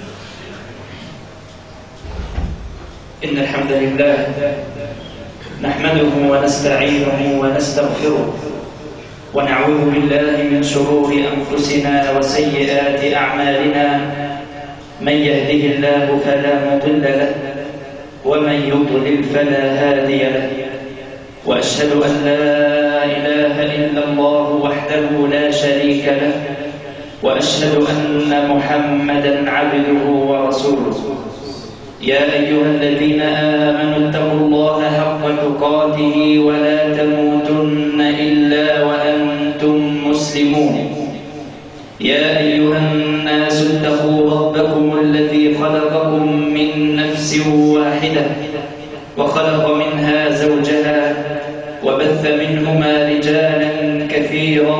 إن الحمد لله نحمده ونستعينه ونستغفره ونعوذ بالله من شرور أنفسنا وسيئات أعمالنا. من يهده الله فلا مضل له ومن يضلل فلا هادي له، وأشهد أن لا إله إلا الله وحده لا شريك له، وأشهد أن محمدًا عبده ورسوله. يا أيها الذين آمنوا اتقوا الله حق تقاته ولا تموتن إلا وأنتم مسلمون. يا أيها الناس اتقوا ربكم الذي خلقكم من نفس واحدة وخلق منها زوجها وبث منهما رجالا كثيرا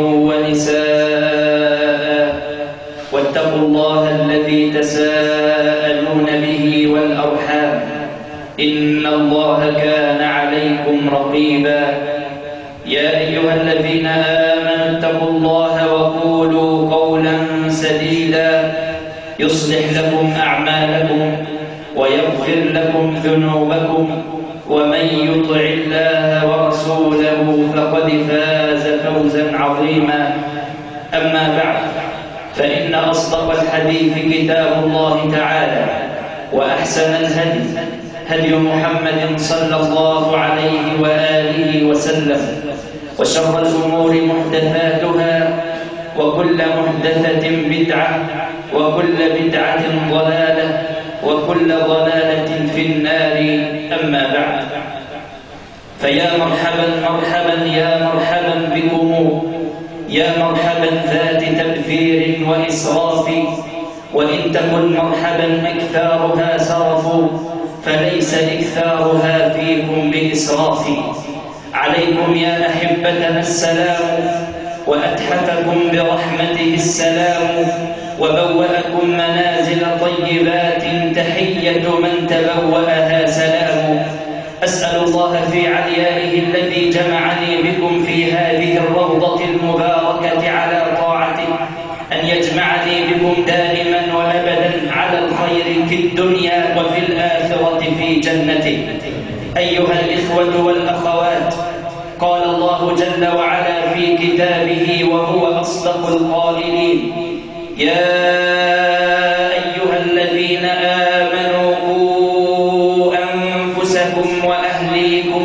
ونساء، واتقوا الله الذي تساءلون به والأرحام إن الله كان عليكم رقيبا. يا أيها الذين آمنوا اتقوا الله وقولوا قولا سديدا يصلح لكم أعمالكم ويغفر لكم ذنوبكم، ومن يطع الله ورسوله فقد فاز فوزا عظيما. أما بعد، فإن أصدق الحديث كتاب الله تعالى، وأحسن الهدي هدي محمد صلى الله عليه وآله وسلم، وشر الأمور محدثاتها، وكل محدثة بدعة، وكل بدعة ضلالة، وكل ضلالة في النار. أما بعد، فيا مرحبا مرحبا يا مرحبا بكم، يا مرحبا ذات تبذير وإسراف، وإن تكن مرحبا إكثارها سرف، فليس إكثارها فيكم بإسراف. عليكم يا أحبتنا السلام، وأتحفكم برحمته السلام، وبوأكم منازل طيبات، تحية من تبوأها سلام. أسأل الله في عليائه الذي جمعني بكم في هذه الروضة المباركة على طاعته أن يجمعني بكم دائما وأبدا على الخير في الدنيا وفي الآخرة في جنته. أيها الإخوة والأخوات، قال الله جل وعلا في كتابه وهو أصدق القائلين: يا أيها الذين آمنوا قوا أنفسكم وأهليكم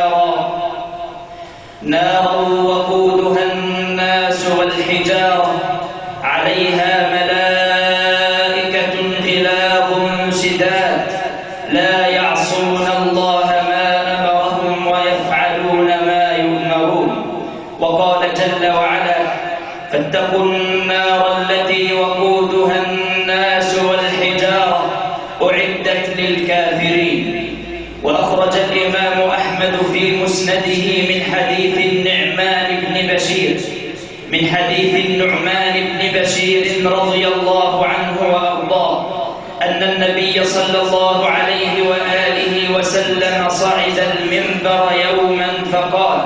نارا وقودها الناس والحجارة عليها ملائكة غلاظ شداد لا يعصون الله ما أمرهم ويفعلون ما يؤمرون. وقال جل وعلا: فاتقوا النار التي وقودها الناس والحجارة أعدت للكافرين. وأخرج الإمام أحمد في مسنده من حديث النعمان بن بشير رضي الله عنه وأرضاه أن النبي صلى الله عليه وآله وسلم صعد المنبر يوما فقال: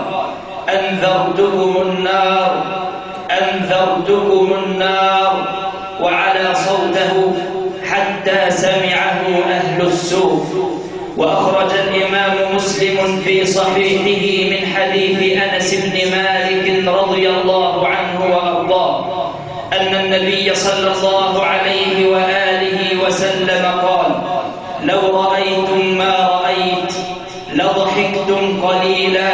أنذرتكم النار، وعلى صوته حتى سمعه أهل السوق. وأخرج الإمام مسلم في صحيحه من حديث أنس بن مالك رضي الله عنه وأرضاه أن النبي صلى الله عليه وآله وسلم قال: لو رأيتم ما رأيت لضحكتم قليلا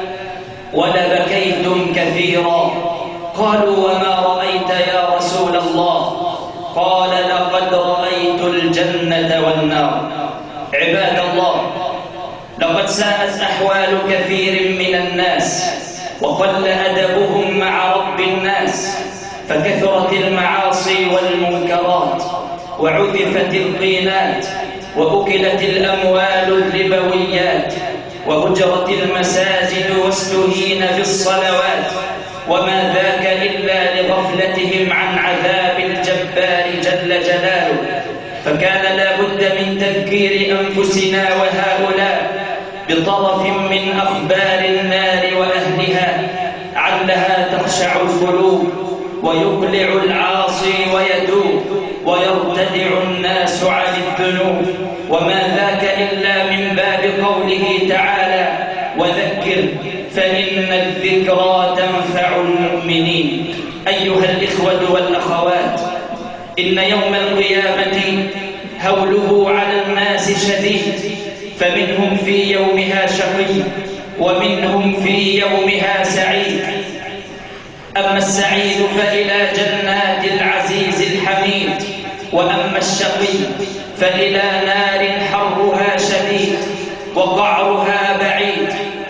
ولبكيتم كثيرا. قالوا: وما رأيت يا رسول الله؟ قال: لقد رأيت الجنة والنار. عباد الله، لقد ساءت أحوال كثير من الناس، وقل أدبهم مع رب الناس، فكثرت المعاصي والمنكرات، وعذفت القينات، وأكلت الأموال الربويات، وهجرت المساجد واستهين بالصلوات، وما ذاك إلا لغفلتهم عن عذاب الجبار جل جلاله. فكان لا بد من تذكير أنفسنا وهؤلاء بطرف من أخبار النار وأهلها، علها تخشع القلوب ويقلع العاصي ويتوب ويرتدع الناس عن الذنوب، وما ذاك إلا من باب قوله تعالى: وذكر فإن الذكرى تنفع المؤمنين. أيها الإخوة والأخوات، إن يوم القيامة هوله على الناس شديد، فمنهم في يومها شقي ومنهم في يومها سعيد. أما السعيد فإلى جنات العزيز الحميد، وأما الشقي فإلى نار حرها شديد وقعرها بعيد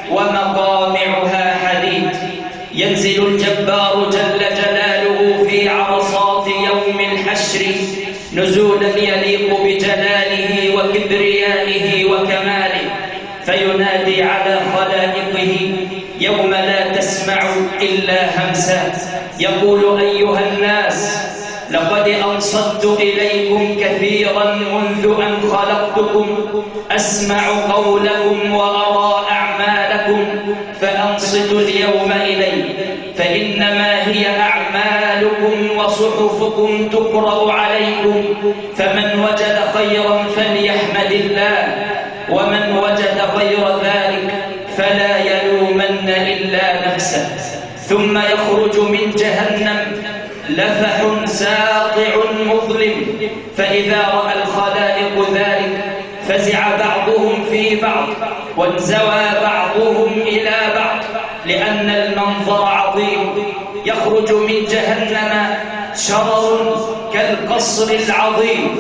ومقامعها حديد. ينزل الجبار جل جلاله في عرصات يوم الحشر نزولا يليق بجلاله وكبريائه وكماله، فينادي على خلائقه يوم لا تسمع إلا همسا، يقول: أيها الناس، لقد أنصت إليكم كثيرا منذ أن خلقتكم، أسمع قولكم وأرى أعمالكم، فأنصتوا اليوم إلي، فإنما هي أعمالكم وصحفكم تقرأ عليكم، فمن وجد خيرا فليحمد الله، ومن وجد غير ذلك فلا يلومن إلا نفسه. ثم يخرج من جهنم لفح ساطع مظلم، فإذا رأى الخلائق ذلك فزع بعضهم في بعض وانزوى بعضهم إلى بعض، لأن المنظر عظيم. يخرج من جهنم شرر كالقصر العظيم،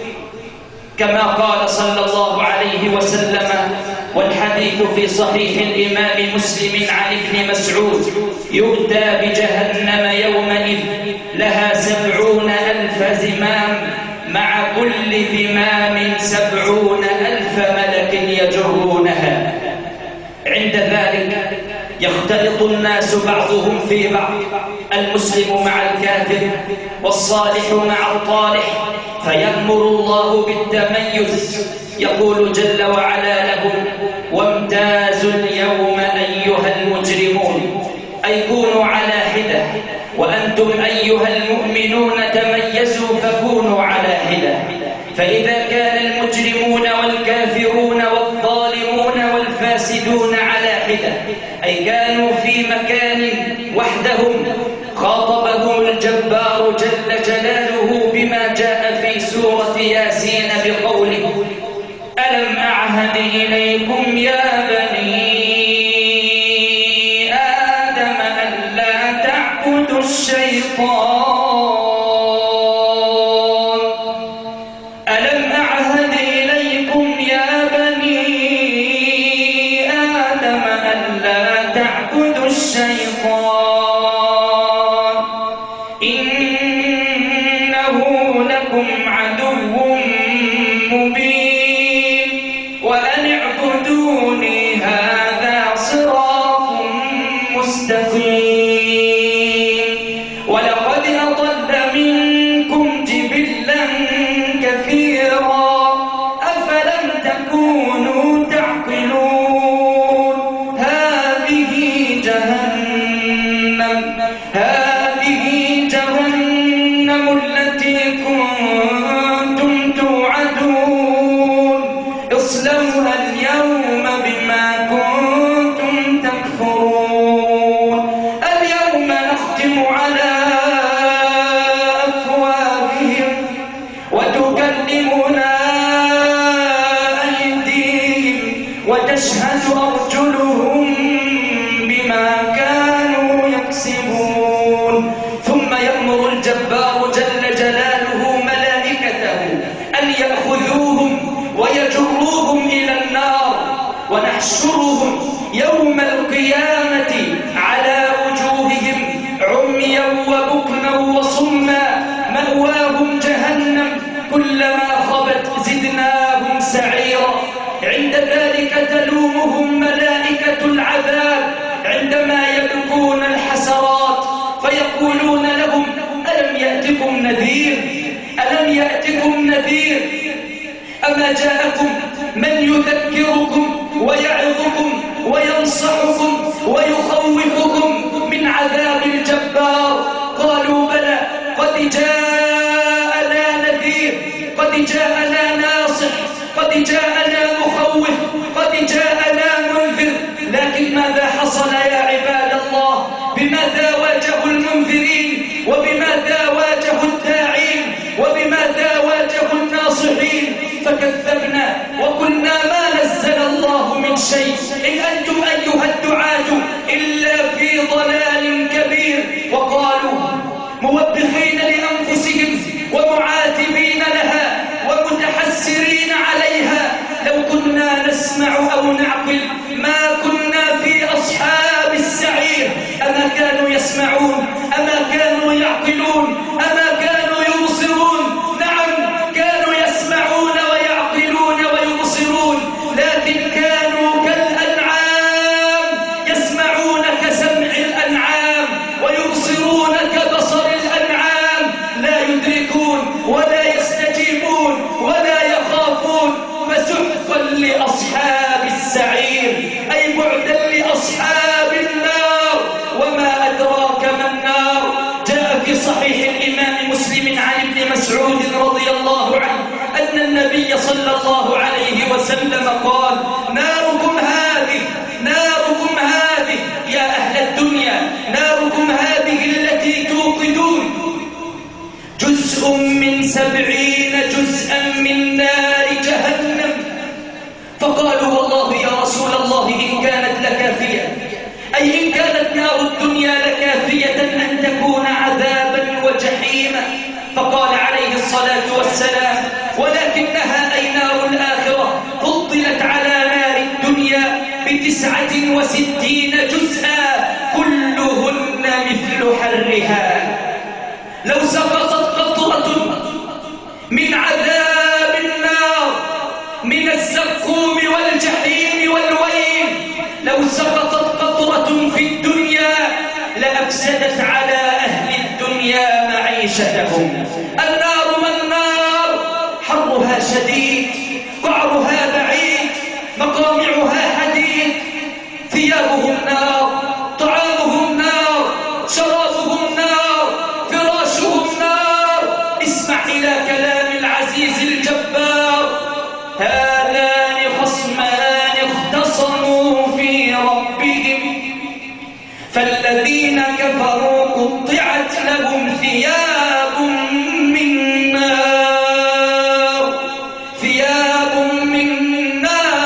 كما قال صلى الله عليه وسلم، والحديث في صحيح الإمام مسلم عن ابن مسعود: يؤتى بجهنم يومئذ لها 70,000 زمام، مع كل زمام 70,000 ملك يجرونها. عند ذلك يختلط الناس بعضهم في بعض، المسلم مع الكافر والصالح مع الطالح، فيأمر الله بالتميز. يقول جل وعلا لهم: وامتازوا اليوم أيها المجرمون، أي كونوا على حدة، وأنتم أيها المؤمنون تميزوا فكونوا على حدة. فإذا كان المجرمون والكافرون والظالمون والفاسدون على حدة، أي كانوا في مكان وحدهم، خاطبهم الجبار جل جلاله بما جاء في سورة ياسين بقوله: ألم أعهد إليكم يا بني آدم ألا تعبدوا الشيطان، ألم أعهد إليكم يا بني آدم ألا تعبدوا الشيطان، إنه لكم عدو مبين، وأن اعبدوني هذا صراط مستقيم. ولقد أضل منكم جبلا كثيرا، أفلم تكونوا تعقلون. هذه جهنم التي كنتم توعدون، اصلوها اليوم بما كنتم تكفرون. اليوم نختم على أفواههم وتكلمنا أيديهم وتشهد أرجلهم بما كانوا يكسبون. ثم يأمر الجبار جل جلاله ملائكته أن يأخذوهم ويجروهم إلى النار، ونحشرهم يوم القيامة على وجوههم عميا وبكما وصما، مأواهم جهنم، كلما خبت زدناهم سعيرا. عند ذلك تلومهم ملائكة العذاب عندما يبكون الحسرات، فيقولون لهم: ألم يأتكم نذير؟ ألم يأتكم نذير؟ أما جاءكم من يذكركم ويعظكم وينصحكم ويخوفكم من عذاب الجبار؟ قالوا: قد جاءنا ناصح، قد جاءنا مخوف، قد جاءنا منذر، لكن ماذا حصل يا عباد الله؟ بماذا واجهوا المنذرين؟ وبماذا واجهوا الداعين؟ وبماذا واجهوا الناصحين؟ فكذبنا وقلنا ما نزل الله من شيء، إن أنتم أيها الدعاة إلا في ضلال كبير. وقالوا موبخين لأنفسهم ومعاتبين لها ومتحسرين عليها: لو كنا نسمع أو نعقل ما كنا في أصحاب السعير. أما كانوا يسمعون؟ أما كانوا يعقلون؟ أما كانوا يبصرون؟ نعم، كانوا يسمعون ويعقلون ويبصرون، لكن كانوا كالأنعام، يسمعون كسمع الأنعام ويبصرون كبصر الأنعام، لا يدركون ولا يستجيبون ولا يخافون. فسحقا لأصحاب السعير، أي بعدا لأصحاب النار. وما أدراك ما النار؟ جاء في صحيح الإمام مسلم عن ابن مسعود رضي الله عنه أن النبي صلى الله عليه وسلم قال: ناركم هذه، ناركم هذه يا أهل الدنيا، ناركم هذه التي توقدون جزء من 70 جزءا من نار جهنم. فقالوا: والله يا رسول الله إن كانت لكافية، أي إن كانت نار الدنيا لكافية أن تكون عذابا وجحيما. فقال عليه الصلاة والسلام: ولكنها أي نار الآخرة فضلت على نار الدنيا ب69 جزءا كلهن مثل حرها. لو سقطت قطرة من عذاب النار من الزقوم والجحيم والويل، لو سقطت قطرة في الدنيا لأفسدت على أهل الدنيا معيشتهم. النار ما النار؟ حرها شديد، قعرها بعيد، مقامعها حديد، ثيابهم نار، طعامهم نار، شرابهم نار، فراشهم نار. اسمع إلى كلام العزيز الجبار: هذان خصمان اختصموا في ربهم فالذين كفروا قطعت لهم ثياب من نار، ثياب من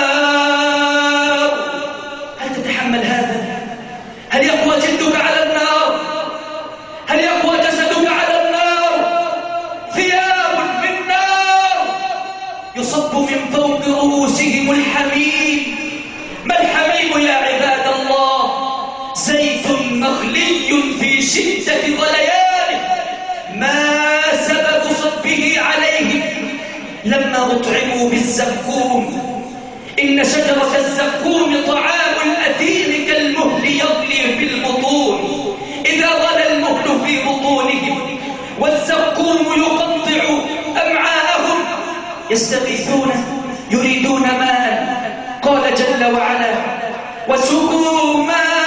نار. هل تتحمل هذا؟ هل يقوى جلدك على النار؟ هل يقوى جسدك على النار؟ ثياب من نار يصب من فوق رؤوسهم الحميم. ما الحميم يا عباد الله؟ زيت مغلي في شدة غليانه. ما سبب صبه عليهم؟ لما أطعموا بالزقوم. إن شجرة الزقوم طعام الأثيم كالمهل يغلي في البطون. إذا غلى المهل في بطونهم والزقوم يقطع أمعاءهم يستغيثون يريدون ماء. قال جل وعلا: وسقوا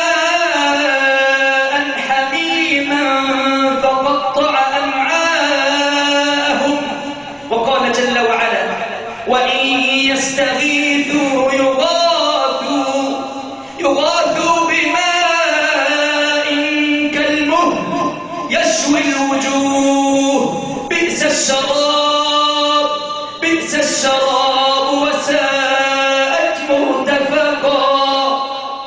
ماء حميما فقطع أمعاءهم. وقال جل وعلا: وإن يستغيثوا يغاثوا بماء كالمهل يشوي الوجوه. بئس الشراب، بئس الشراب وساءت مرتفقا.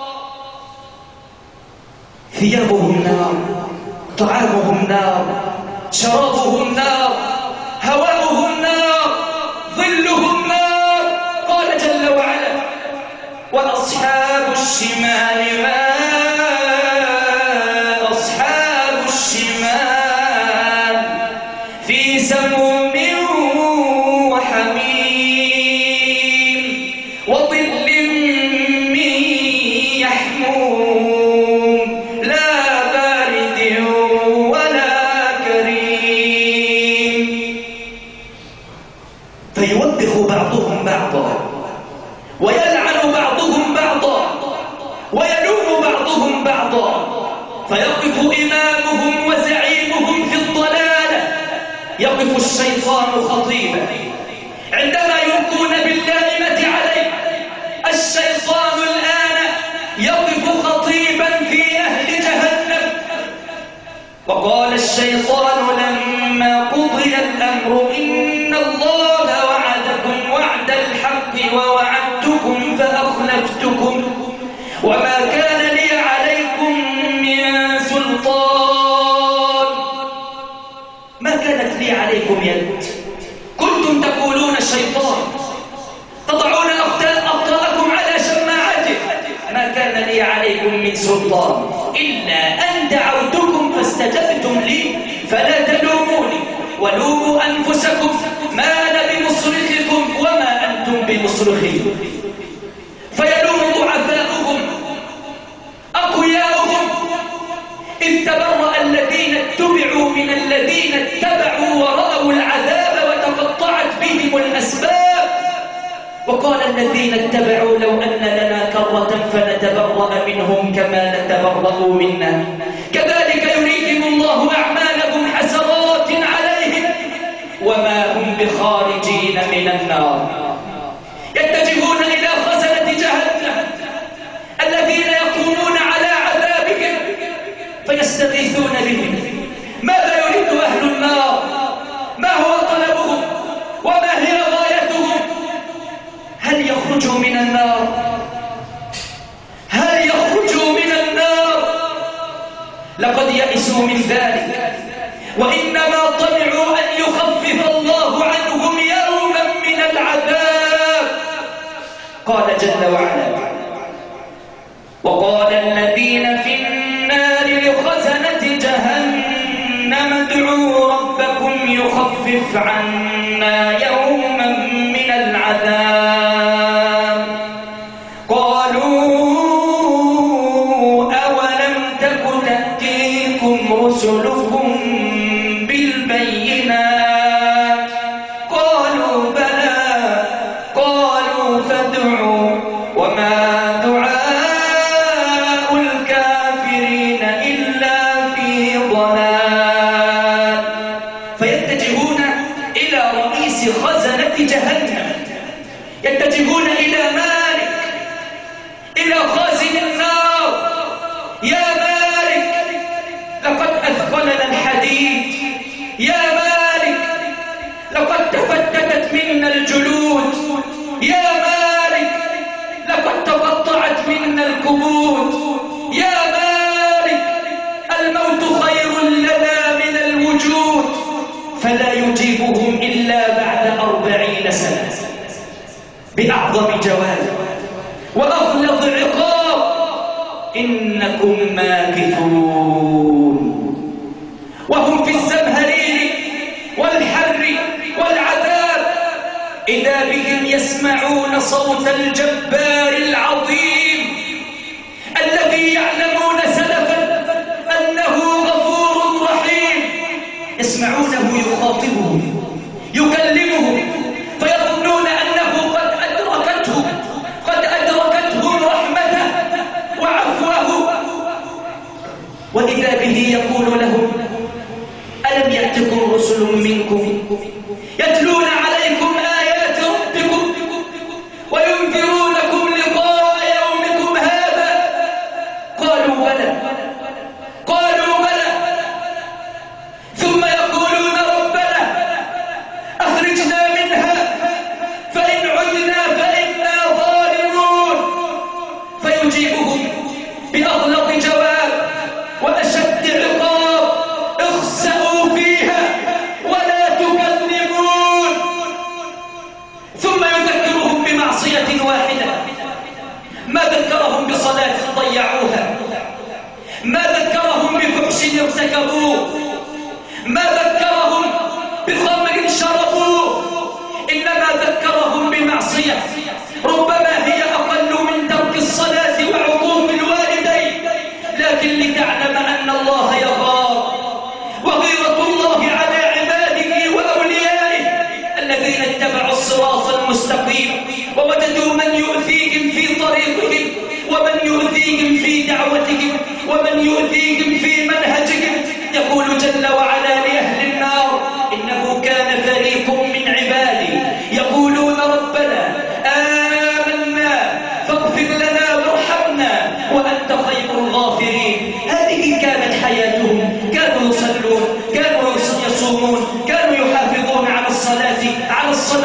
ثيابهم نار، طعامهم نار، شرابهم نار، هواؤهم نار، ظلهم نار. قال جل وعلا: وأصحاب الشمال ما أصحاب الشمال في سموم وحميم وظل من يحموم لا بارد ولا كريم. فيوبخ بعضهم بعضا ويلعن بعضهم بعضا ويلوم بعضهم بعضا. فيقف إمامهم وزعيمهم في الضلالة، يقف الشيطان خطيبا الشيطان لما قضي الأمر إن الله وعدكم وعد الحق ووعدتكم فأخلفتكم وما كان لي عليكم من سلطان. ما كانت لي عليكم يد، كنتم تقولون الشيطان، تضعون أخطاءكم على شماعته. ما كان لي عليكم من سلطان إلا أن دعوتكم فاستجبتم لي فلا تلوموني ولوموا أنفسكم ما أنا بمصرخكم وما أنتم بمصرخي. فيلوم ضعفاؤهم أقوياؤهم إذ تبرأ الذين اتبعوا من الذين اتبعوا ورأوا العذاب وتقطعت بهم الأسباب. وقال الذين اتبعوا لو أن لنا كرة فنتبرأ منهم كما نتبرأوا منا كذلك يريهم الله أعمالهم حسرات عليهم وما هم بخارجين من النار. يتجهون إلى خزنة جهنم الذين يقومون على عذابهم فيستغيثون بهم. ماذا يريد أهل النار؟ ما هو طلبهم وما هي غايتهم؟ هل يخرجوا من النار؟ هل يخرجوا من النار؟ لقد يئسوا من ذلك وإنما طمعوا أن يخفف الله عنهم يوما من العذاب. قال جل وعلا وقال الذين في النار لخزنة جهنم ادعوا ربكم يخفف عنا يوما من العذاب. قالوا أولم تك تأتيكم رسلكم بالبينات قالوا بلى قالوا فادعوا وما دعاء الكافرين إلا في ضلال. فيتجهون إلى رئيس خزنة جهنم، يتجهون إلى مالك، إلى خازن النار. يا مالك لقد أثقلنا الحديد، يا مالك لقد تفتتت منا الجلود، يا مالك لقد تقطعت منا الكبود، يا مالك الموت خير لنا من الوجود. فلا يجيبهم إلا بعد 40 سنة بأعظم جواب وأغلظ عقاب: إنكم ماكثون. وهم في الزمهرير والحر والعذاب إذا بهم يسمعون صوت الجبار العظيم الذي يعلمون سلفا أنه غفور رحيم. يسمعونه يخاطبهم يكلمهم فيظنون أنه قد أدركتهم رحمته وعفوه. وإذا به يقول لهم: ألم يأتكم رسل منكم يتلون عليكم آيات ربكم وينذرونكم لقاء يومكم هذا؟ قالوا بلى قالوا بلى. ثم يقولون: ربنا أخرجنا منها فإن عدنا فإنا ظالمون. فيجيبهم بأغلظ جواب وأشد عقاب: اخسئوا فيها ولا تكلمون. ثم يذكرهم بمعصية واحدة، ما ذكرهم بصلاة ضيعوها، ما ذكرهم بفحش ارتكبوه، ما ذكرهم بخمر شربوه، إنما ذكرهم بمعصية ربما هي أقل من ترك الصلاة وعقوق الوالدين. لكن لتعلم أن الله يغار، وغيرة الله على عباده وأوليائه الذين اتبعوا الصراط المستقيم ووجدوا من يؤذيهم في طريقهم ومن يؤذيهم في دعوتهم ومن يؤذيهم في منهجهم. يقول جل وعلا لأهل النار: إنه كان فريق من عبادي يقولون ربنا آمنا فاغفر لنا وارحمنا وأنت خير الغافرين. هذه كانت حياتهم، كانوا يصلون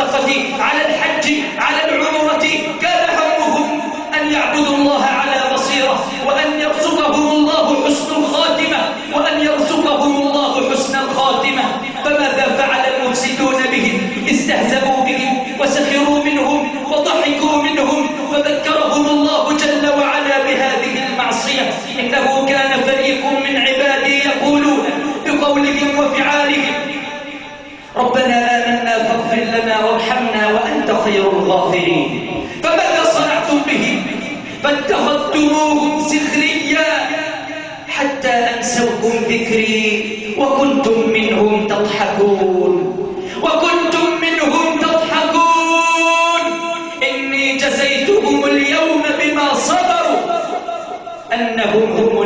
الصدقة، على الحج، على العمرة، كان همهم أن يعبدوا الله على بصيرة، وأن يرزقهم الله حسن الخاتمة، وأن يرزقهم الله حسن الخاتمة. فماذا فعل المفسدون بهم؟ استهزأوا بهم وسخروا منهم وضحكوا منهم، فذكرهم الله جل وعلا بهذه المعصية. إنه كان فريق من عبادي يقولون بقولهم وفعالهم ربنا آمنا فاغفر لنا وارحمنا وأنت خير الغافرين. فماذا صنعتم بهم؟ فاتخذتموهم سخريا حتى أنسوكم ذكري وكنتم منهم تضحكون، وكنتم منهم تضحكون. إني جزيتهم اليوم بما صبروا أنهم هم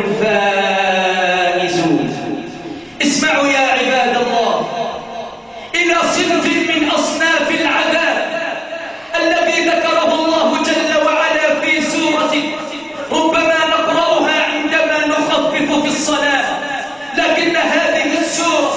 الفائزون. اسمعوا يا عباد الله إلى صنف من أصناف العذاب الذي ذكره الله جل وعلا في سورة ربما نقرأها عندما نخفف في الصلاة، لكن هذه السورة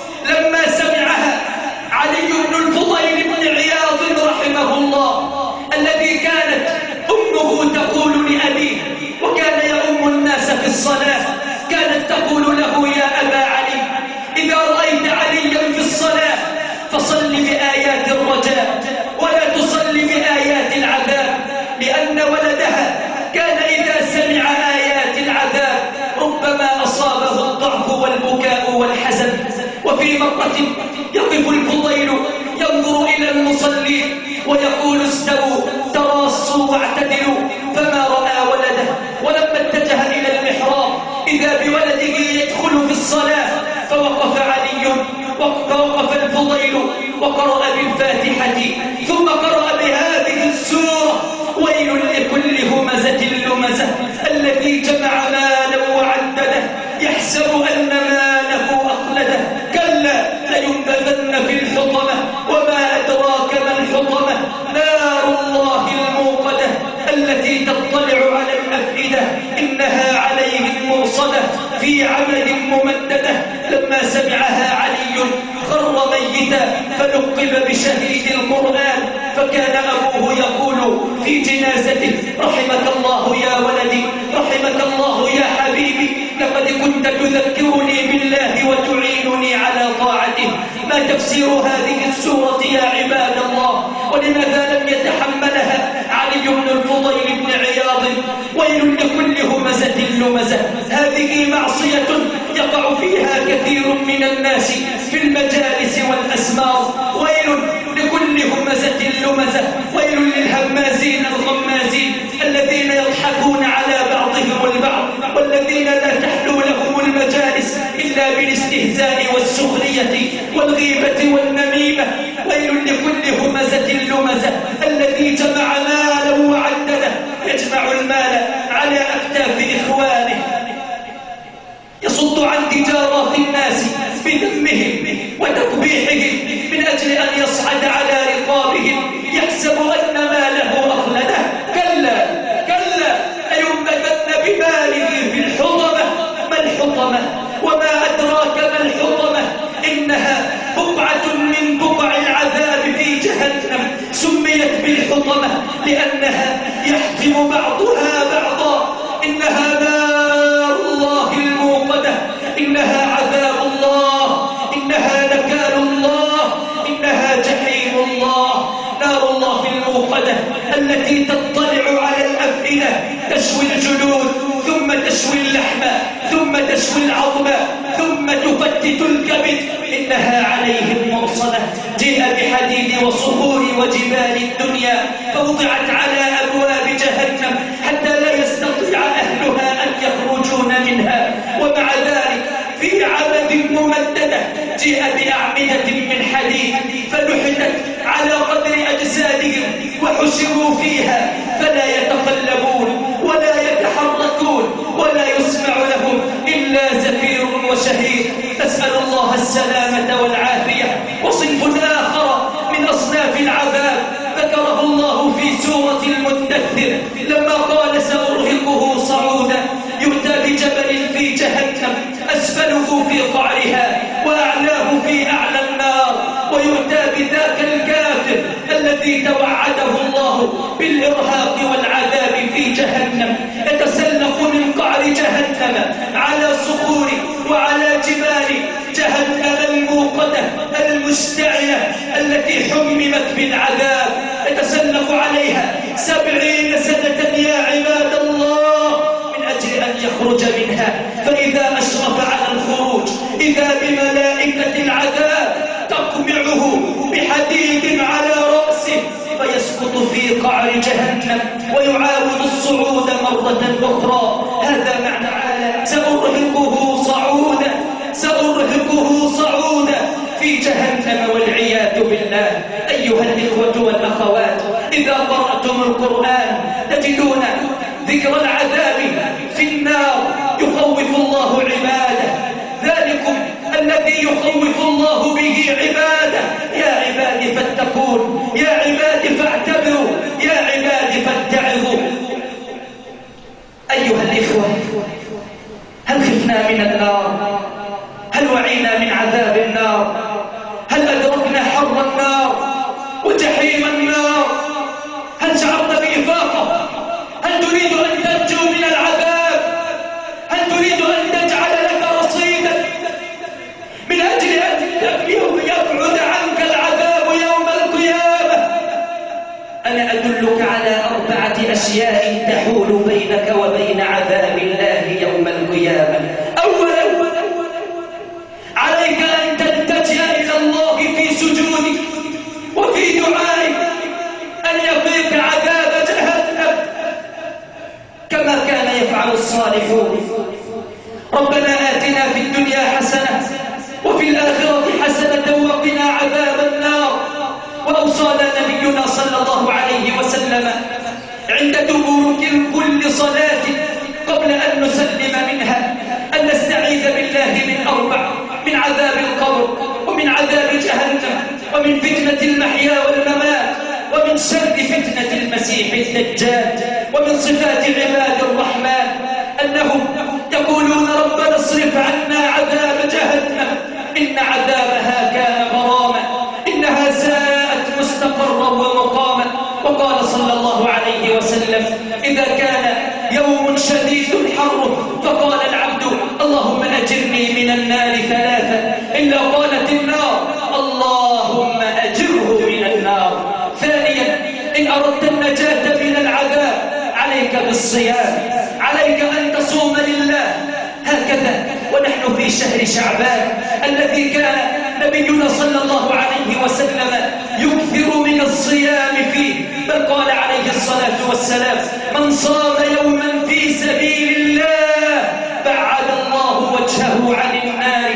لما سمعها علي بن الفضيل بن عياض رحمه الله، الذي كانت أمه تقول لأبيه وكان يؤم الناس في الصلاة، كانت تقول له يا أبا علي إذا رأيت عليا في الصلاة فصل بآيات الرجاء ولا تصل بآيات العذاب، لأن ولدها كان إذا سمع آيات العذاب ربما أصابه الضعف والبكاء والحزن. وفي مرة يقف الفضيل ينظر إلى المصلين ويقول استووا تراصوا واعتدلوا، فما رأى ولده، ولما اتجه إلى المحراب إذا بولده يدخل في الصلاة، فوقف علي ووقف الفضيل وقرأ بالفاتحة ثم قرأ بهذه السورة ويل لكل همزة لمزة الذي جمع مالا وعدده يحسب أن ماله أخلده كلا لينبذن في الحطمة وما أدراك ما الحطمة نار الله الموقدة التي تطلع على الأفئدة إنها عليهم مرصدة في عمد ممددة. لما سمعها علي خر ميتا فلقب بشهيد القرآن، فكان أبوه يقول في جنازته رحمك الله يا ولدي، رحمك الله يا حبيبي، لقد كنت تذكرني بالله وتعينني على طاعته. ما تفسير هذه السورة يا عباد الله؟ ولماذا لم يتحملها علي بن الفضيل بن عياض؟ ويل لكل همزة لمزة، هذه معصية يقع فيها كثير من الناس في المجالس والأسمار. ويل لكل همزة لمزة، ويل للهمازين الغمازين الذين يضحكون على بعضهم البعض، والذين لا تحلو لهم المجالس إلا بالاستهزاء والسخرية والغيبة والنميمة. ويل لكل همزة لمزة الذي جمع مالا وعدده، يجمع المال على أكتاف إخوانه، يصد عن تجارات الناس بذمهم وتقبيحهم من أجل أن يصعد على رقابهم، يحسب أن ماله أخلده كلا كلا لينبذن بماله في الحطمة. ما الحطمة وما أدراك ما الحطمة؟ إنها بقعة من بقع العذاب في جهنم، سميت بالحطمة لأنها يحطم بعضها بعضا. إنها نار الله الموقدة، إنها عذاب الله، إنها نكال الله، إنها جحيم الله. نار الله الموقدة التي تطلع على الأفئدة، تشوي الجلود ثم تشوي اللحم ثم تشوي العظم ثم تفتت الكبد، إنها عليهم مرصدة. جيء بحديد وصخور وجبال الدنيا فوضعت على أبواب جهنم حتى لا يستطيع أهلها أن يخرجون منها، ومع ذلك في عمد ممددة جيء بأعمدة من حديد فنحتت على قدر أجسادهم وحشروا فيها فلا يتقلبون ولا يتحركون ولا يسمع لهم إلا زفير وشهيق. أسأل الله السلامة والعافية. وصنف آخر من أصناف العذاب ذكره الله في سورة المدثر لما قال سأرهقه صعودا، يؤتى بجبل في جهنم أسفله في قعرها وأعلاه في أعلى النار، ويؤتى بذاك الكافر الذي توعده الله بالإرهاق والعذاب في جهنم، يتسلق من قعر جهنم على صخور وعلى جبال جهنم الموقدة المشتعلة التي حممت بالعذاب، يتسلق عليها 70 سنة يا عباد الله من أجل أن يخرج منها. فإذا أشرف على الخروج إذا بملائكة العذاب تقمعه بحديد على رأسه فيسقط في قعر جهنم ويعاود الصعود مرة أخرى. هذا معنى سأرهقه صعودا، سأرهقه صعودا في جهنم والعياذ بالله. أيها الإخوة والأخوات، إذا قرأتم القرآن تجدون ذكر العذاب في النار يخوف الله عباده، ذلكم الذي يخوف الله به عباده. يا عباد فاتقون، يا عباد فاعتبروا، يا عباد فاتعظوا. أيها الإخوة، هل خفنا من النار؟ هل وعينا من عذاب النار؟ هل أدركنا حر النار وجحيم النار؟ هل شعرت بإفاقة؟ هل تريد أن تنجو من العذاب؟ هل تريد أن تجعل لك رصيدا من أجل أن يبعد عنك العذاب يوم القيامة؟ أنا أدلك على 4 أشياء تحول بينك وبين عذاب الله يوم القيامة. أولا، عليك أن تلتجئ إلى الله في سجودك وفي دعائك أن يقيك عذاب جهنم كما كان يفعل الصالحون. ربنا آتنا في الدنيا حسنة وفي الآخرة حسنة وقنا عذاب النار. وأوصانا نبينا صلى الله عليه وسلم عند دبور كل صلاة قبل أن نسلم منها أن نستعيذ بالله من 4: من عذاب القبر، ومن عذاب جهنم، ومن فتنة المحيا والممات، ومن شر فتنة المسيح الدجال. ومن صفات عباد الرحمن أنهم يقولون ربنا اصرف عنا عذاب جهنم إن عذابها كان غراما إنها ساءت مستقرا ومقاما. وقال صلى الله عليه وسلم إذا كان يوم شديد الحر فقال العبد اللهم أجرني من النار 3 إلا قالت النار اللهم أجره من النار. ثانيا، إن أردت النجاة من العذاب عليك بالصيام، عليك أن تصوم لله. هكذا ونحن في شهر شعبان الذي كان نبينا صلى الله عليه وسلم يكثر من الصيام فيه، بل قال عليه الصلاة والسلام من صام يوما في سبيل الله بعد الله وجهه عن النار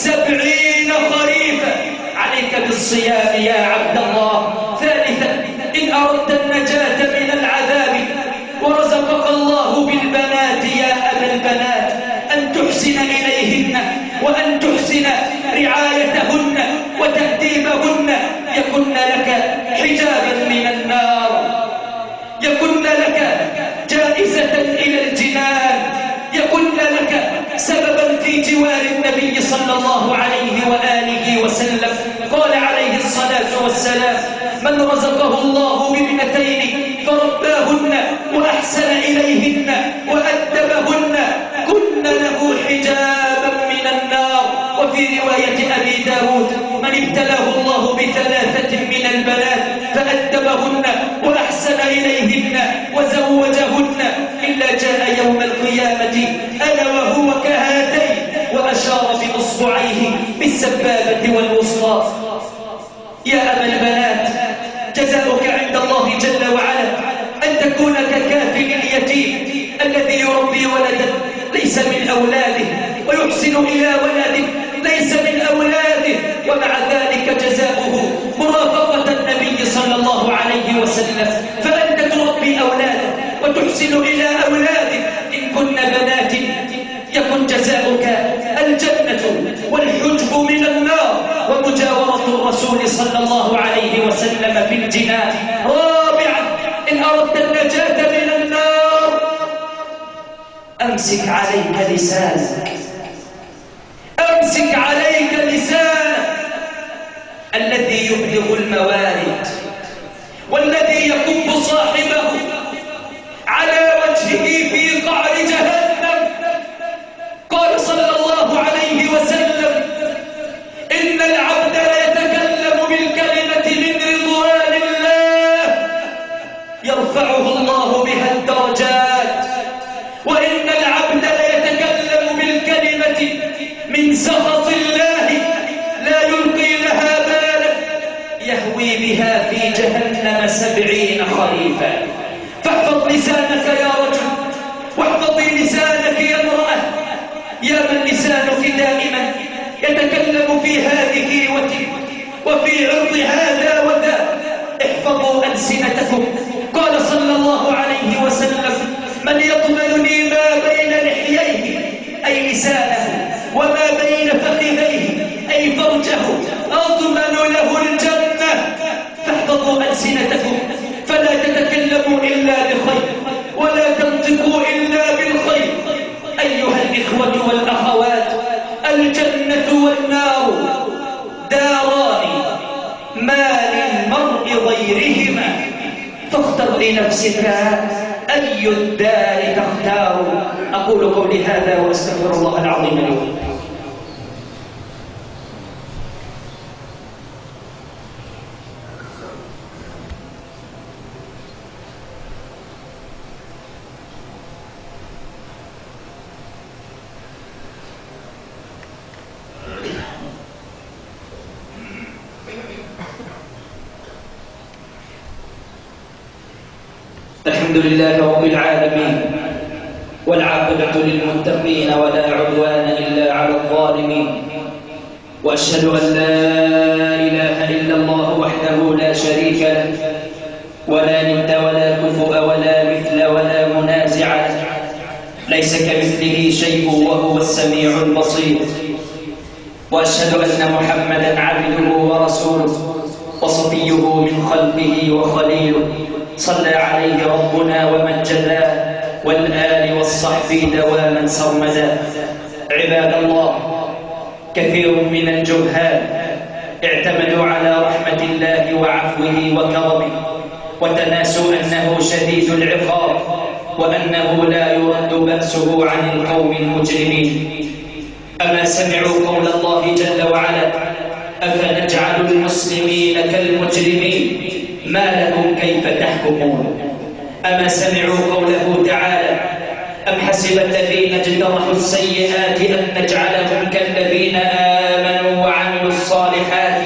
70 خريفا. عليك بالصيام يا عبد الله. ثالثا، إن أردت النجاة من العذاب ورزقك الله بالبنات يا أبا البنات أن تحسن إليهن وأن تحسن رعايتهن وتأديبهن يكن لك حجابا من النار، يكن لك جائزة إلى الجنان، يكن لك سببا في جوار النبي صلى الله عليه وآله وسلم. قال عليه الصلاة والسلام من رزقه الله بابنتين فرباهن وأحسن إليهن وأدبهن كن له حجابا من النار. وفي رواية أبي داود من ابتلاه الله ب3 من البنات فأدبهن وأحسن إليهن وزوجهن إلا جاء يوم القيامة أنا وهو كهاتين وأشار بإصبعيه بالسبابة والوسطى. يا أبا البنات، جزاؤك عند الله جل وعلا أن تكون ككافل اليتيم الذي يربي ولدا ليس من أولاده ويحسن إلى ولد ليس من أولاده، ومع ذلك جزاؤه مرافقة النبي صلى الله عليه وسلم. فأنت تربي أولادك وتحسن إلى أولادك إن كن بنات يكن جزاؤك الجنة والحجب من النار ومجاورة الرسول صلى الله عليه وسلم في الجنان. رابعا، إن أردت النجاة من النار أمسك عليك لسانك، أمسك عليك لسانك الذي يبلغ الموارد جهنم 70 خريفا. فاحفظ لسانك يا رجل، واحفظي لسانك يا امرأة، يا من لسانك دائما يتكلم في هذه وتلك وفي عرض هذا وذا. احفظوا ألسنتكم. قال صلى الله عليه وسلم: من يضمنني ما بين لحييه أي لسانه وما بين فخذيه أي فرجه أضمن له الجنة. فاحفظوا ألسنتكم فلا تتكلموا إلا بخير ولا تنطقوا إلا بالخير. أيها الإخوة والأخوات، الجنة والنار داران ما للمرء غيرهما، فاختر لنفسك أي الدار تختار. أقول قولي هذا وأستغفر الله العظيم لي ولكم. الحمد لله رب العالمين، والعاقبة للمتقين ولا عدوان إلا على الظالمين، وأشهد أن لا إله إلا الله وحده لا شريك له، ولا ند ولا كفؤ ولا مثل ولا منازع له، ليس كمثله شيء وهو السميع البصير. وأشهد أن محمدًا عبده ورسوله وصفيه من خلقه وخليله، صلى عليه ربنا ومجدا، والآل والصحب دواما سرمدا. عباد الله، كثير من الجهال اعتمدوا على رحمة الله وعفوه وكرمه، وتناسوا أنه شديد العقاب، وأنه لا يرد بأسه عن القوم المجرمين. أما سمعوا قول الله جل وعلا: أفنجعل المسلمين كالمجرمين ما لكم كيف تحكمون. أما سمعوا قوله تعالى: أم حسب الذين اجترحوا السيئات أن نجعلهم كالذين آمنوا وعملوا الصالحات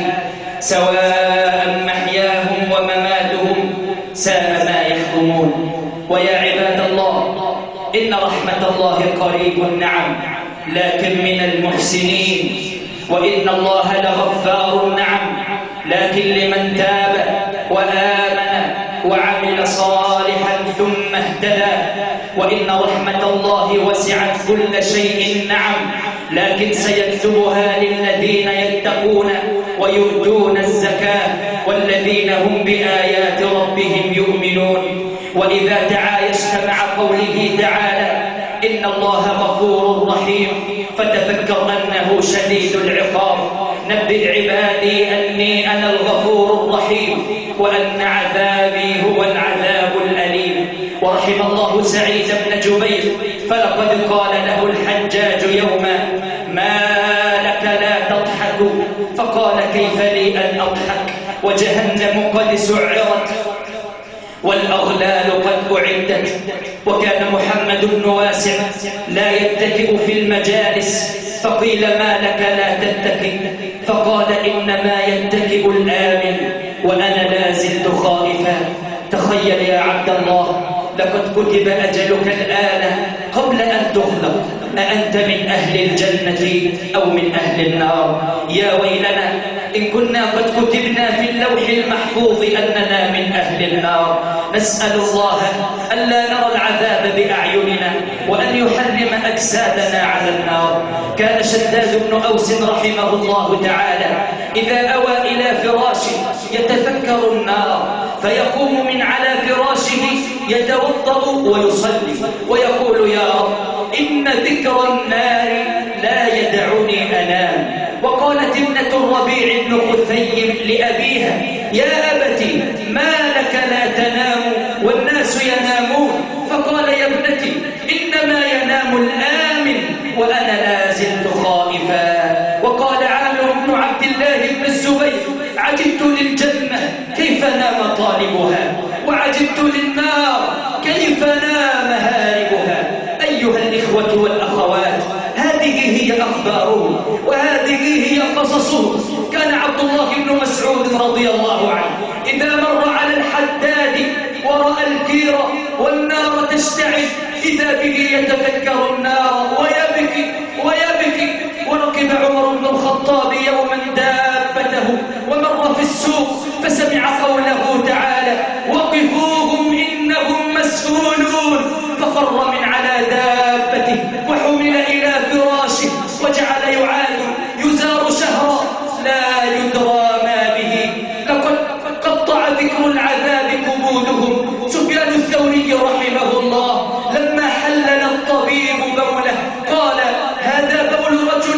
سواء محياهم ومماتهم ساء ما يحكمون. ويا عباد الله، إن رحمة الله قريب، نعم، لكن من المحسنين. وإن الله لغفار، نعم، لكن لمن تاب وآمن وعمل صالحا ثم اهتدى. وإن رحمة الله وسعت كل شيء، نعم، لكن سيكتبها للذين يتقون ويؤتون الزكاة والذين هم بآيات ربهم يؤمنون. وإذا تعايشت مع قوله تعالى: إن الله غفور رحيم، فتفكر أنه شديد العقاب. نبئ عبادي أني أنا الغفور الرحيم، وأن عذابي هو العذاب الأليم. ورحم الله سعيد بن جبير، فلقد قال له الحجاج يوما: ما لك لا تضحك؟ فقال: كيف لي أن أضحك وجهنم قد سعرت والأغلال قد أعدت. وكان محمد بن واسع لا يتكئ في المجالس، فقيل: ما لك لا تتكئ؟ فقال: إنما يتكئ الآمن وأنا لا زلت خائفا. تخيل يا عبد الله، لقد كتب أجلك الآن قبل أن تخلق. أأنت من أهل الجنة أو من أهل النار؟ يا ويلنا إن كنا قد كتبنا في اللوح المحفوظ أننا من أهل النار. نسأل الله ألا نرى العذاب بأعيننا، وأن يحرم أجسادنا على النار. كان شداد بن أوس رحمه الله تعالى إذا أوى إلى فراشه يتفكر النار، فيقوم من على فراشه يتوضأ ويصلي ويقول: يا رب، إن ذكر النار لا يدعني أنام. وقالت ابنة الربيع بن خثيم لأبيها: يا أبتي، ما لك لا تنام والناس ينامون؟ فقال: يا ابنتي، إنما ينام الآمن وأنا لا زلت خائفا. وقال عامر بن عبد الله بن الزبير: عجبت للجنة كيف نام طالبها، وعجبت للنار كيف نام هاربها. أيها الإخوة والأخوات، هذه هي أخبارهم وهذه هي قصصهم. كان عبد الله بن مسعود رضي الله عنه إذا مر على الحداد ورأى الكير والنار تشتعل، إذا به يتذكر النار ويبكي ويبكي. وركب عمر بن الخطاب يوما دابته ومر في السوق فسمع قوله تعالى: وقفوهم إنهم مسؤولون، فخر من على دابته وحمل إلى فراشه وجعل يعاد يزار شهرا لا يدرى ما به. لقد قطع ذكر العذاب كبودهم. سفيان الثوري رحمه الله لما حلل الطبيب بوله قال: هذا بول رجل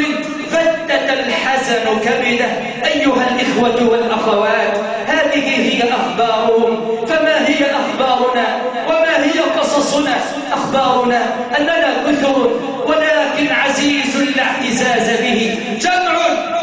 فتت الحزن كبده. أيها الإخوة والأخوات، هذه هي أخبارهم، فما هي أخبارنا وما هي قصصنا؟ أخبارنا أننا كثر ولكن عزيز لا اعتزاز به، جمع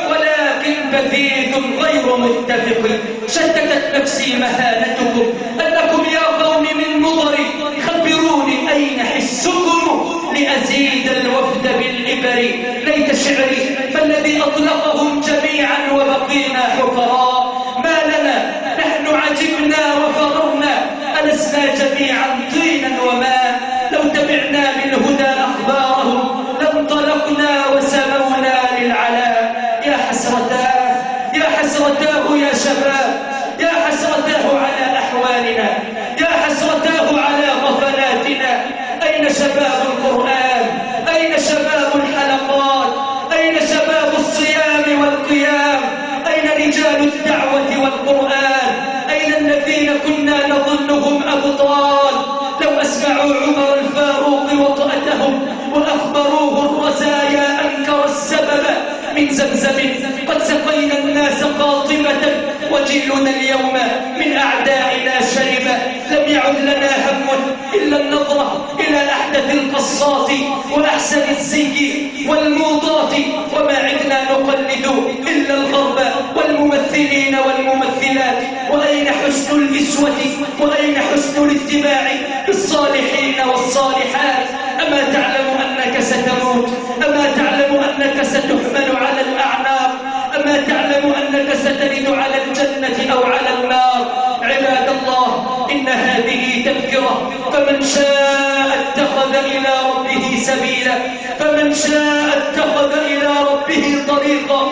ولكن بثيث غير متفق. شتتت نفسي مهانتكم أنكم يا قوم من نظري، خبروني أين حسكم لأزيد الوفد بالإبر. ليت شعري فالذي أطلقهم جميعا وبقينا حفراء. ما لنا نحن عجبنا وفررنا، ألسنا جميعا طينا وماء. لو تبعنا بالهدى أخبارهم لانطلقنا وسمونا للعلاء. يا حسرتاه يا حسرتاه يا شباب، يا حسرتاه على أحوالنا، يا حسرتاه على غفلاتنا. أين شباب القرآن؟ أين شباب الحلقات؟ أين شباب الصيام والقيام؟ أين رجال الدعوة والقرآن؟ أين الذين كنا نظنهم أبطال؟ لو أسمعوا عمر الفاروق وطأتهم وأخبروه الرزايا أنكر السبب من زمزم. قد سقينا الناس قاطبة وجيلنا اليوم من أعدائنا شرب. لم يعد لنا هم إلا النظرة إلى أحدث القصات وأحسن الزي والموضات، وما عدنا نقلد إلا الغرب والممثلين والممثلات. وأين حسن الإسوة وأين حسن الاتباع بالصالحين والصالحات؟ أما تعلم أنك ستموت؟ أما تعلم أنك ستحمل على الأعناق؟ أما تعلم أنك سترد على الجنة أو على النار؟ عباد الله، إن هذه تذكرة، فمن شاء اتخذ إلى ربه سبيلا، فمن شاء اتخذ إلى ربه طريقا،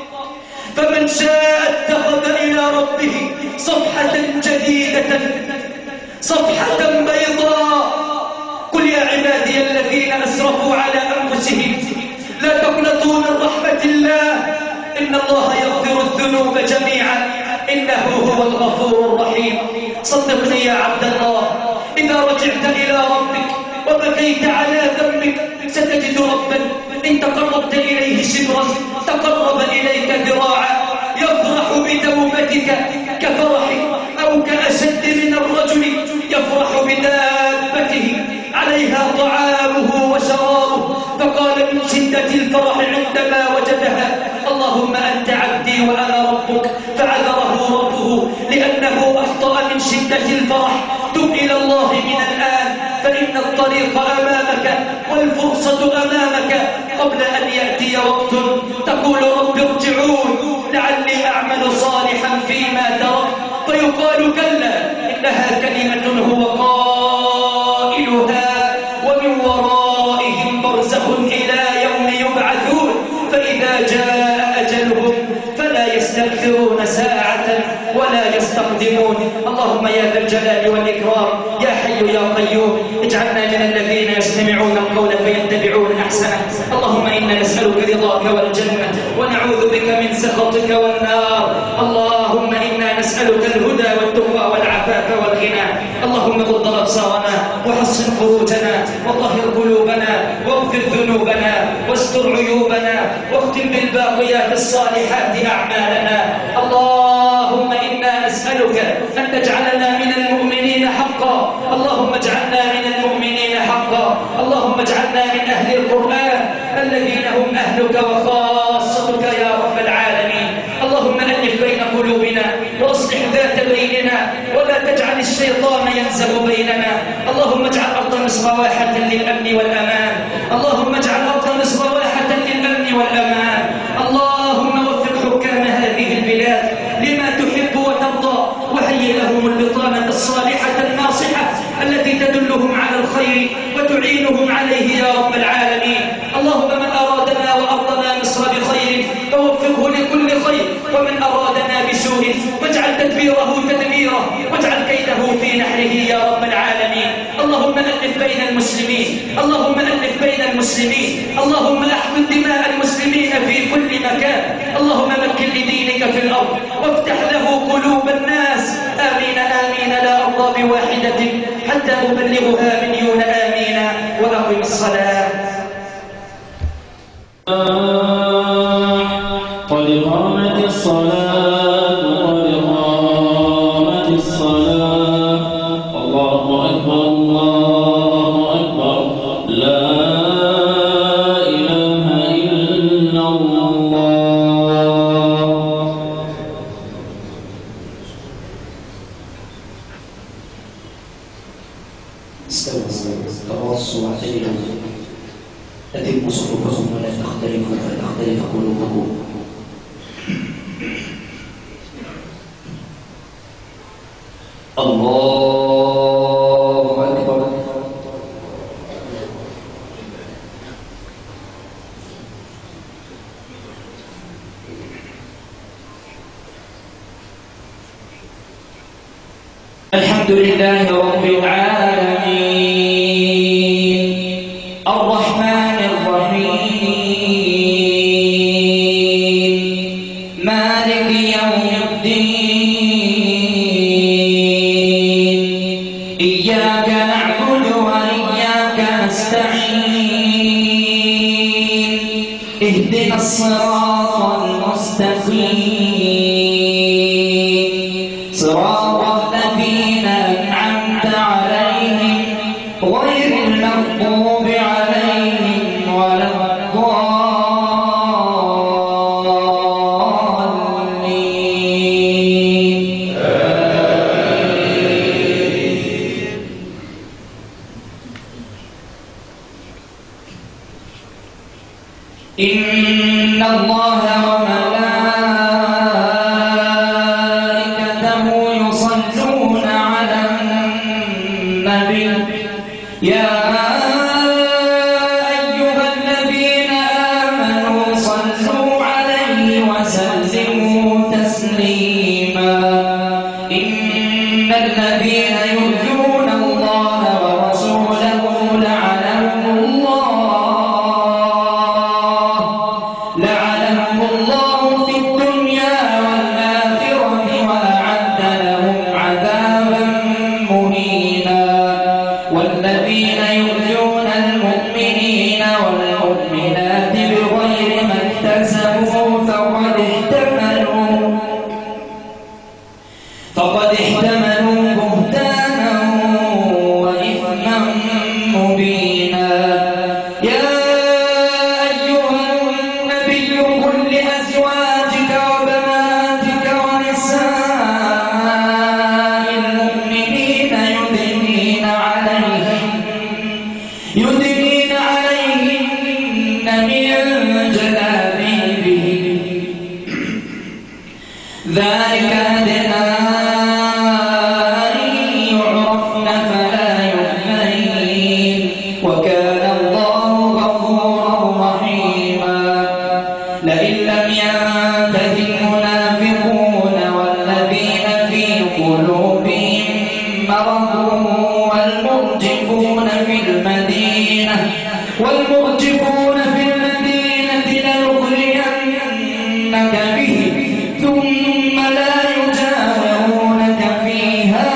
فمن شاء اتخذ إلى ربه صفحة جديدة، صفحة بيضاء. قل يا عبادي الذين أسرفوا على أنفسهم لا تقنطوا من رحمة الله، إن الله يغفر الذنوب جميعا إنه هو الغفور الرحيم. صدقني يا عبد الله، إذا رجعت إلى ربك وبكيت على ذنبك ستجد ربا إن تقربت إليه شبرا تقرب إليك ذراعا، يفرح بتوبتك كفرح أو كأشد من الرجل يفرح بدابته عليها طعامه وشرابه. فقال من شدة الفرح عندما وجدها: اللهم أنت عبدي وأنا ربك. فعذره ربه لأنه أخطأ من شدة الفرح. تب إلى الله من الآن، فإن الطريق أمامك والفرصة أمامك قبل أن يأتي وقت تقول رب ارجعون لعلي أعمل صالحا فيما ترك، فيقال كلا إنها كلمة هو قائلها ومن ورائهم برزخ إلى يوم يبعثون، فإذا جاء أجلهم فلا يستأخرون ساعة ولا يستقدمون. اللهم يا ذا الجلال والإكرام، يا حي يا قيوم، اجعلنا من الذين يستمعون القول فيتبعون أحسنه. اللهم إنا نسألك رضاك والجنة ونعوذ بك من سخطك والنار. اللهم إنا نسألك الهدى والتقوى والعفاف والغنى. اللهم غض أبصارنا وحصن فروجنا وطهر قلوبنا واغفر ذنوبنا واستر عيوبنا واختم بالباقيات الصالحات أعمالنا. اللهم إنا نسألك أن تجعلنا من المؤمنين حقا. اللهم اجعلنا من المؤمنين حقا. اللهم اجعلنا من أهل القرآن الذين هم أهلك وخاصتك يا رب العالمين. اللهم ألف بين قلوبنا وأصلح ذات بيننا ولا تجعل الشيطان ينزغ بيننا. اللهم اجعل أرض مصر واحة للأمن والأمان. اللهم اجعل أرض مصر واحة للأمن والأمان. اللهم وفق حكام هذه البلاد لما تحب وترضى، وهيئ لهم البطانة الصالحة الناصحة التي تدلهم على الخير وتعينهم عليه يا رب العالمين. اللهم من أرادنا وأرضنا مصر بخير فوفقه لكل خير، ومن أرادنا بسوء واجعل تدبيره تدميره، واجعل كيده في نحره يا رب العالمين. اللهم ألف بين المسلمين، اللهم ألف بين المسلمين، اللهم احقن دماء المسلمين في كل مكان. اللهم مكن لدينك في الأرض وافتح له قلوب الناس. آمين آمين لا أرضى بواحدة حتى أبلغها مليون آمين. وأقم الصلاة. قد قامت الصلاة قد قامت الصلاة. الله أكبر الله أكبر لا إله إلا الله. استووا تواصوا واعتدلوا أتموا صفوفكم ولا تختلفوا فتختلف قلوبكم. الله أكبر. الحمد لله رب العالمين الرحمن الرحيم مالك يوم الدين. إياك نعبد وإياك نستعين. اهدنا الصراط المستقيم صراط الذين أنعمت عليهم غير المغضوب عليهم ولا الضالين. إن الله وملائكته يصلون على النبي يا أيها الذين آمنوا صلوا عليه وسلموا تسليما. إن الذين يؤذون الله ورسوله لعنهم الله في الدنيا والآخرة وأعد لهم عذابا مهينا. والذين يؤذون المؤمنين والمؤمنات بغير ما اكتسبوا فقد احتملوا بهتانا وإثما مبينا. يا أيها النبي قل لأزواجك وبناتك ونساء المؤمنين يدنين عليهن من جلابيبهن ذلك أدنى أن يعرفن فلا يؤذين. وكان الله غفورا رحيما. لئن لم ينته المنافقون والذين في قلوبهم مرض والمرجفون في المدينة لنغرينك بهم ثم لا يجاورونك فيها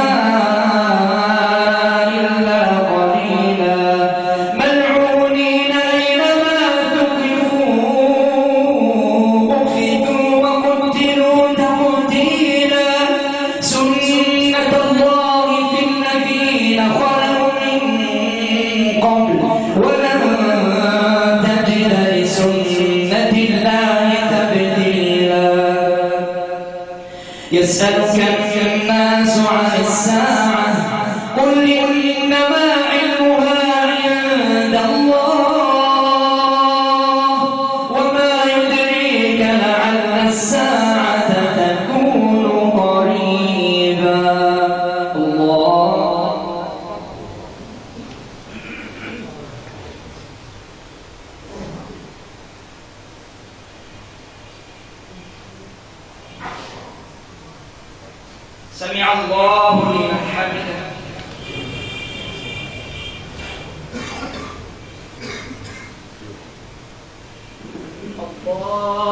إلا قليلا ملعونين أينما ثقفوا أخذوا وقتلوا تقتيلا. سنة الله في الذين خلوا من قبل ولن تجد لسنة الله تبديلا. يسألك الناس عن الساعة قل إنما علمها عند الله وما يدريك لعل الساعة تكون قريبا. الله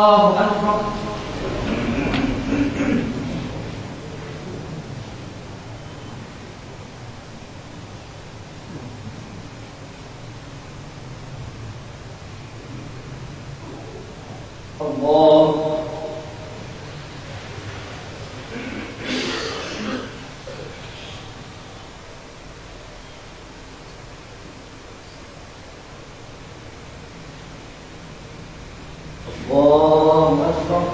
الله أكبر. الله الله أكبر.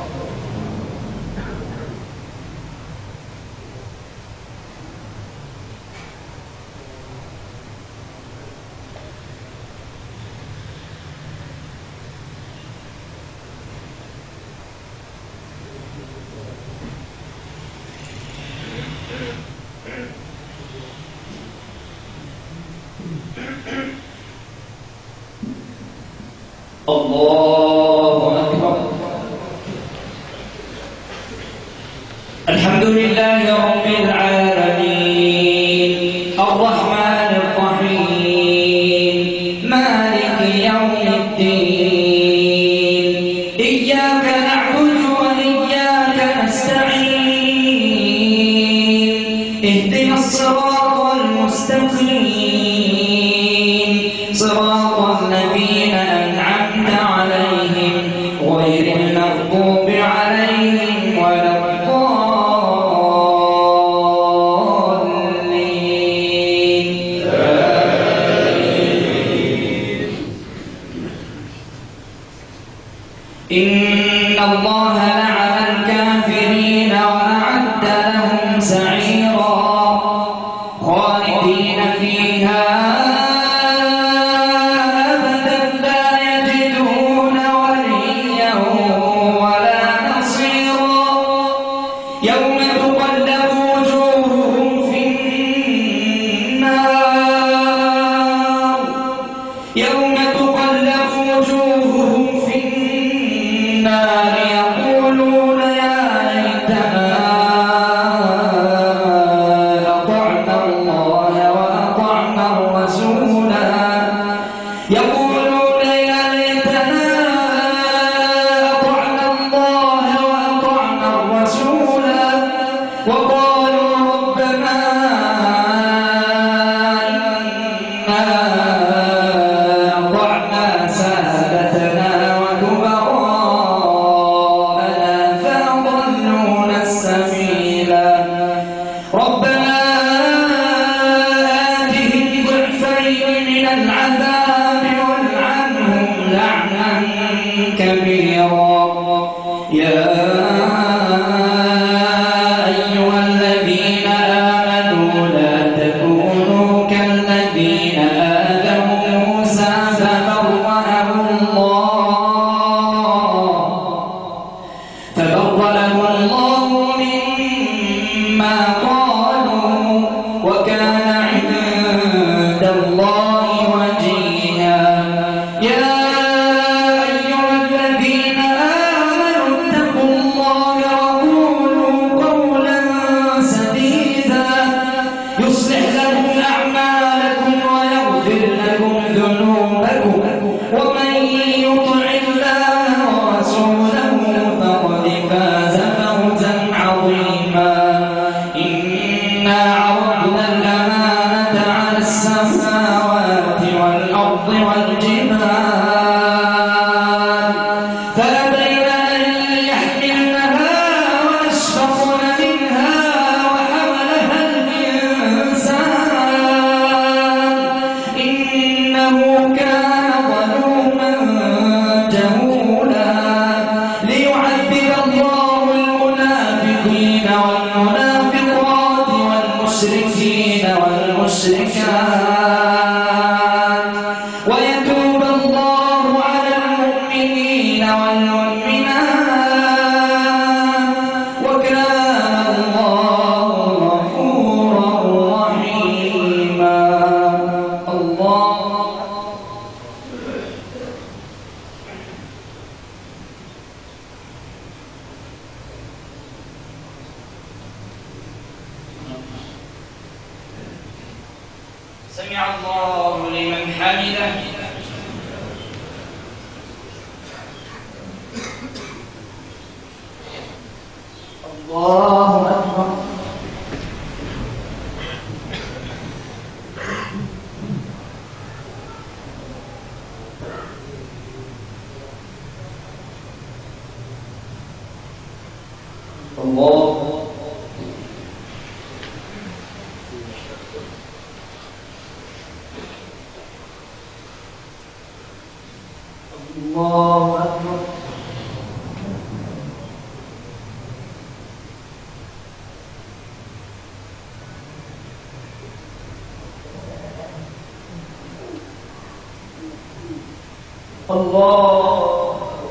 الله أكبر. الحمد لله رب العالمين الرحمن الرحيم مالك يوم الدين إياك نعبد وإياك نستعين اهدنا الصراط المستقيم صراط الذين أنعمت عليهم غير المغضوب عليهم ولا الضالين. إن الله لعن الكافرين وأعد لهم سعيرا خالدين فيها سمع الله لمن حمده. الله أكبر. الله الله أكبر. الله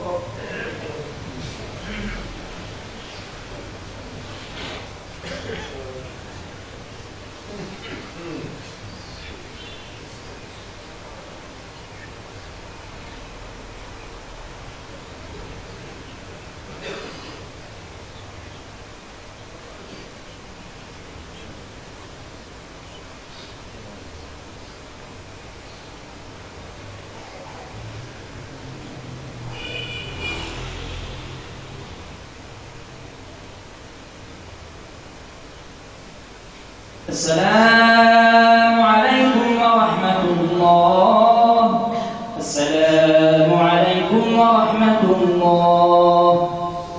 السلام عليكم ورحمة الله. السلام عليكم ورحمة الله.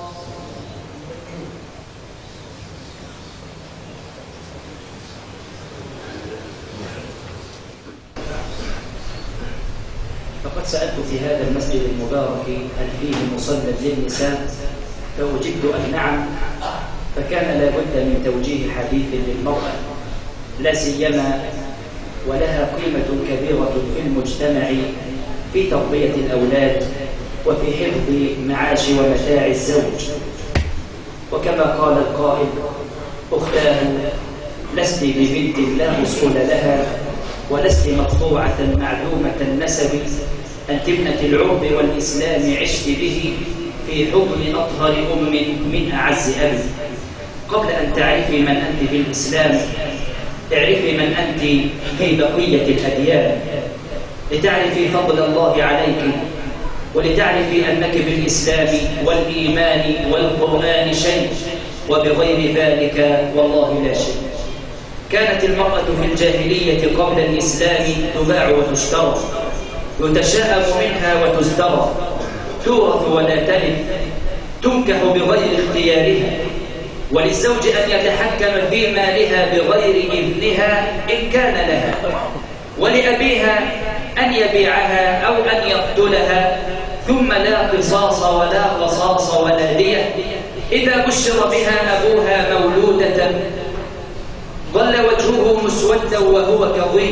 فقد سألت في هذا المسجد المبارك هل فيه مصلى للنساء؟ فوجدت أن نعم، فكان لا بد من توجيه حديث للمرأة، لا سيما ولها قيمة كبيرة في المجتمع في تربية الأولاد وفي حفظ معاش ومتاع الزوج. وكما قال القائل: أختاه لست ببنت لا أصول لها، ولست مقطوعة معلومة النسب، أنت ابنة العرب والإسلام عشت به في حضن أطهر أم من أعز أبي. قبل أن تعرفي من أنت في الإسلام اعرفي من أنت في بقية الأديان، لتعرفي فضل الله عليك، ولتعرفي أنك بالإسلام والإيمان والقرآن شيء، وبغير ذلك والله لا شيء. كانت المرأة في الجاهلية قبل الإسلام تباع وتشترى، يتشاءم منها وتزدرى، تورث ولا تلف، تنكح بغير اختيارها، وللزوج أن يتحكم في مالها بغير إذنها إن كان لها، ولأبيها أن يبيعها أو أن يقتلها، ثم لا قصاص ولا قصاص ولا دية. إذا بشر بها أبوها مولودة ظل وجهه مسودا وهو كظيم،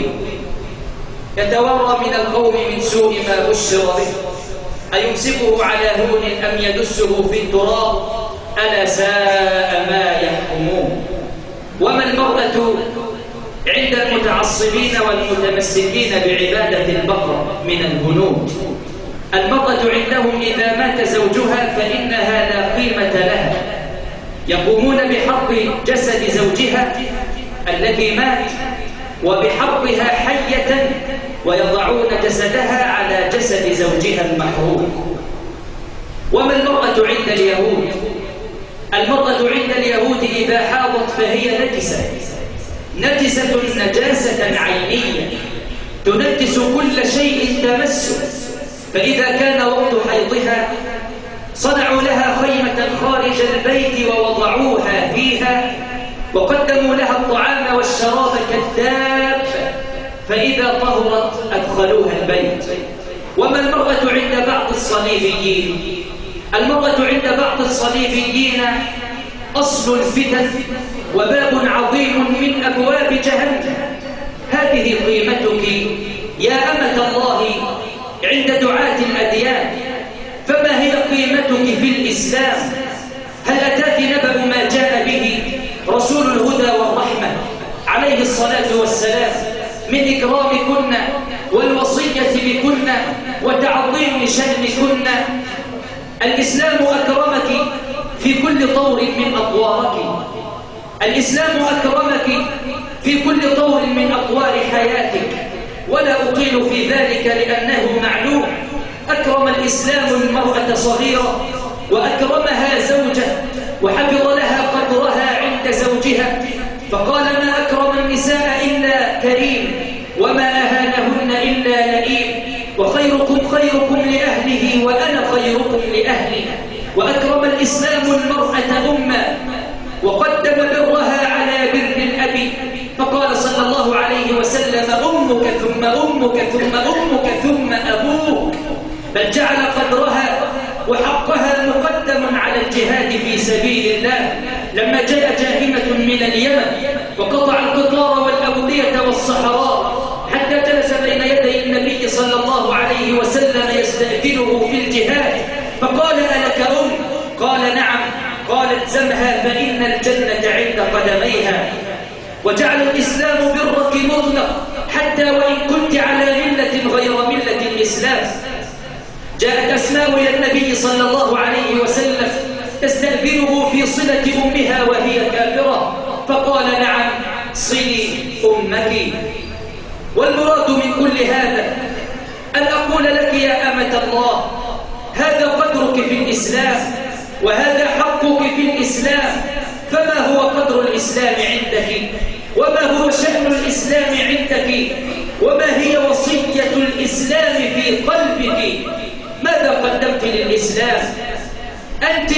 يتورى من القوم من سوء ما بشر به، أيمسكه على هون أم يدسه في التراب، ألا ساء ما يحكمون. وما المرأة عند المتعصبين والمتمسكين بعبادة البقر من الهنود؟ المرأة عندهم إذا مات زوجها فإنها لا قيمة لها، يقومون بحرق جسد زوجها الذي مات وبحرقها حية، ويضعون جسدها على جسد زوجها المحروق. وما المرأة عند اليهود؟ المرأة عند اليهود إذا حاضت فهي نجسة نجاسة عينية، تنجس كل شيء تمسه. فإذا كان وقت حيضها صنعوا لها خيمة خارج البيت ووضعوها فيها، وقدموا لها الطعام والشراب كالدابة، فإذا طهرت أدخلوها البيت. وما المرأة عند بعض الصليبيين؟ المرأة عند بعض الصليبيين أصل الفتن وباب عظيم من أبواب جهنم. هذه قيمتك يا أمة الله عند دعاة الأديان، فما هي قيمتك في الإسلام؟ هل أتاك نبأ ما جاء به رسول الهدى والرحمة عليه الصلاة والسلام من إكرامكن والوصية بكن وتعظيم شأنكن؟ الإسلام أكرمك في كل طور من أطوارك، الإسلام أكرمك في كل طور من أطوار حياتك، ولا أطيل في ذلك لأنه معلوم. أكرم الإسلام المرأة صغيرة، وأكرمها زوجة، وحفظ لها قدر فقال ما أكرم النساء إلا كريم وما أهانهن إلا لئيم وخيركم خيركم لأهله وأنا خيركم لأهلي وأكرم الإسلام المرأة أمة وقدم برها على بر الأب فقال صلى الله عليه وسلم أمك ثم أمك ثم أمك ثم أبوك بل جعل قدرها وحقها مقدم على الجهاد في سبيل الله لما جاء جاهمة من اليمن وقطع القطار والأودية والصحراء حتى جلس بين يدي النبي صلى الله عليه وسلم يستأذنه في الجهاد فقال ألك أم؟ قال نعم. قال الزمها فإن الجنة عند قدميها. وجعل الإسلام برك مطلق حتى وإن كنت على ملة غير ملة الإسلام. جاءت أسماء إلى النبي صلى الله عليه وسلم تستأذنه في صلة أمها وهي كافرة فقال نعم صلي أمك. والمراد من كل هذا أن أقول لك يا أمة الله هذا قدرك في الإسلام وهذا حقك في الإسلام فما هو قدر الإسلام عندك وما هو شأن الإسلام عندك وما هي وصية الإسلام في قلبك ماذا قدمت للإسلام؟ أنت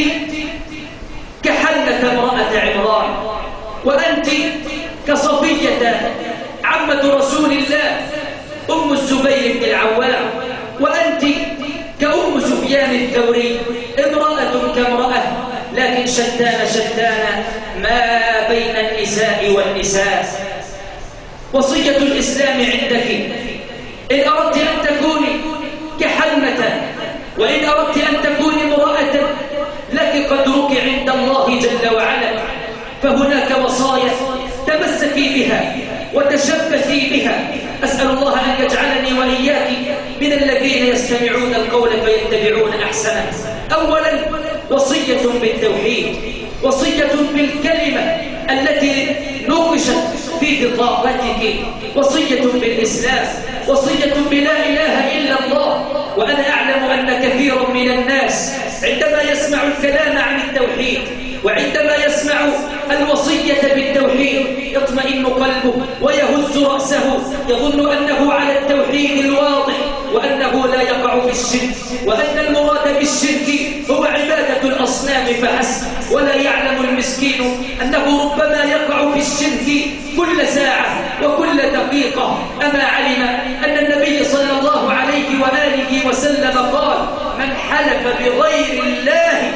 كحنة امرأة عمران وأنت كصفية عمة رسول الله أم الزبير بن العوام وأنت كأم سفيان الثوري امرأة كامرأة لكن شتان ما بين النساء والنساء. وصية الإسلام عندك إن أردت أن تكوني كحنة وإن أردت أن تكوني امرأة لك قدرك عند الله جل وعلا فهناك وصايا تمسكي بها وتشبثي بها. أسأل الله أن يجعلني وإياك من الذين يستمعون القول فيتبعون أحسنه. أولا وصية بالتوحيد وصية بالكلمة التي نقشت في بطاقتك وصية بالإسلام وصية بلا إله إلا الله. وأنا أعلم أن كثيرا من الناس عندما يسمع الكلام عن التوحيد وعندما يسمع الوصية بالتوحيد يطمئن قلبه ويهز رأسه يظن أنه على التوحيد الواضح وأنه لا يقع في الشرك وأن المراد بالشرك هو عبادة الأصنام فحسب ولا يعلم المسكين أنه ربما يقع في الشرك كل ساعة وكل دقيقة. أما علم أن النبي صلى الله عليه وآله وسلم قال من حلف بغير الله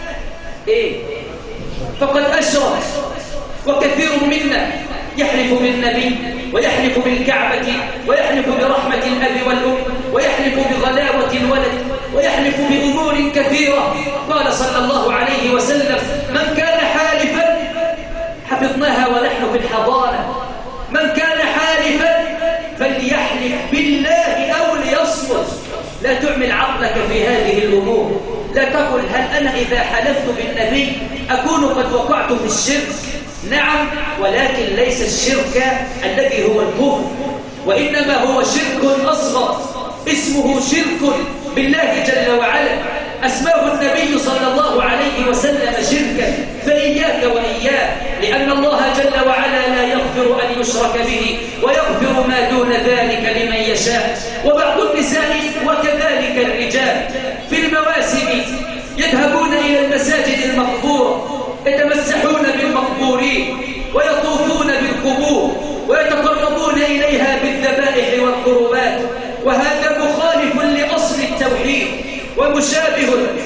فقد أشرك. وكثير منا يحلف بالنبي ويحلف بالكعبة ويحلف برحمة الأب والأم ويحلف بغلاوة الولد ويحلف بأمور كثيرة. قال صلى الله عليه وسلم من كان حالفا حفظناها ونحن في الحضانة من كان حالفا فليحلف بالله أو ليصمت. لا تعمل عقلك في هذه الأمور. لا تقل هل أنا إذا حلفت بالنبي أكون قد وقعت في الشرك؟ نعم ولكن ليس الشرك الذي هو الكفر وإنما هو شرك أصغر اسمه شرك بالله جل وعلا أسماه النبي صلى الله عليه وسلم شركا. فإياك وإياه لأن الله جل وعلا لا يغفر أن يشرك به ويغفر ما دون ذلك لمن يشاء. وبعض النساء وكذلك الرجال في المواسم يذهبون إلى المساجد المقبورة يتمسحون بالمقبورين ويطوفون بالقبور ويتقربون إليها بالذبائح والقربات وهذا مخالف لأصل التوحيد ومشابه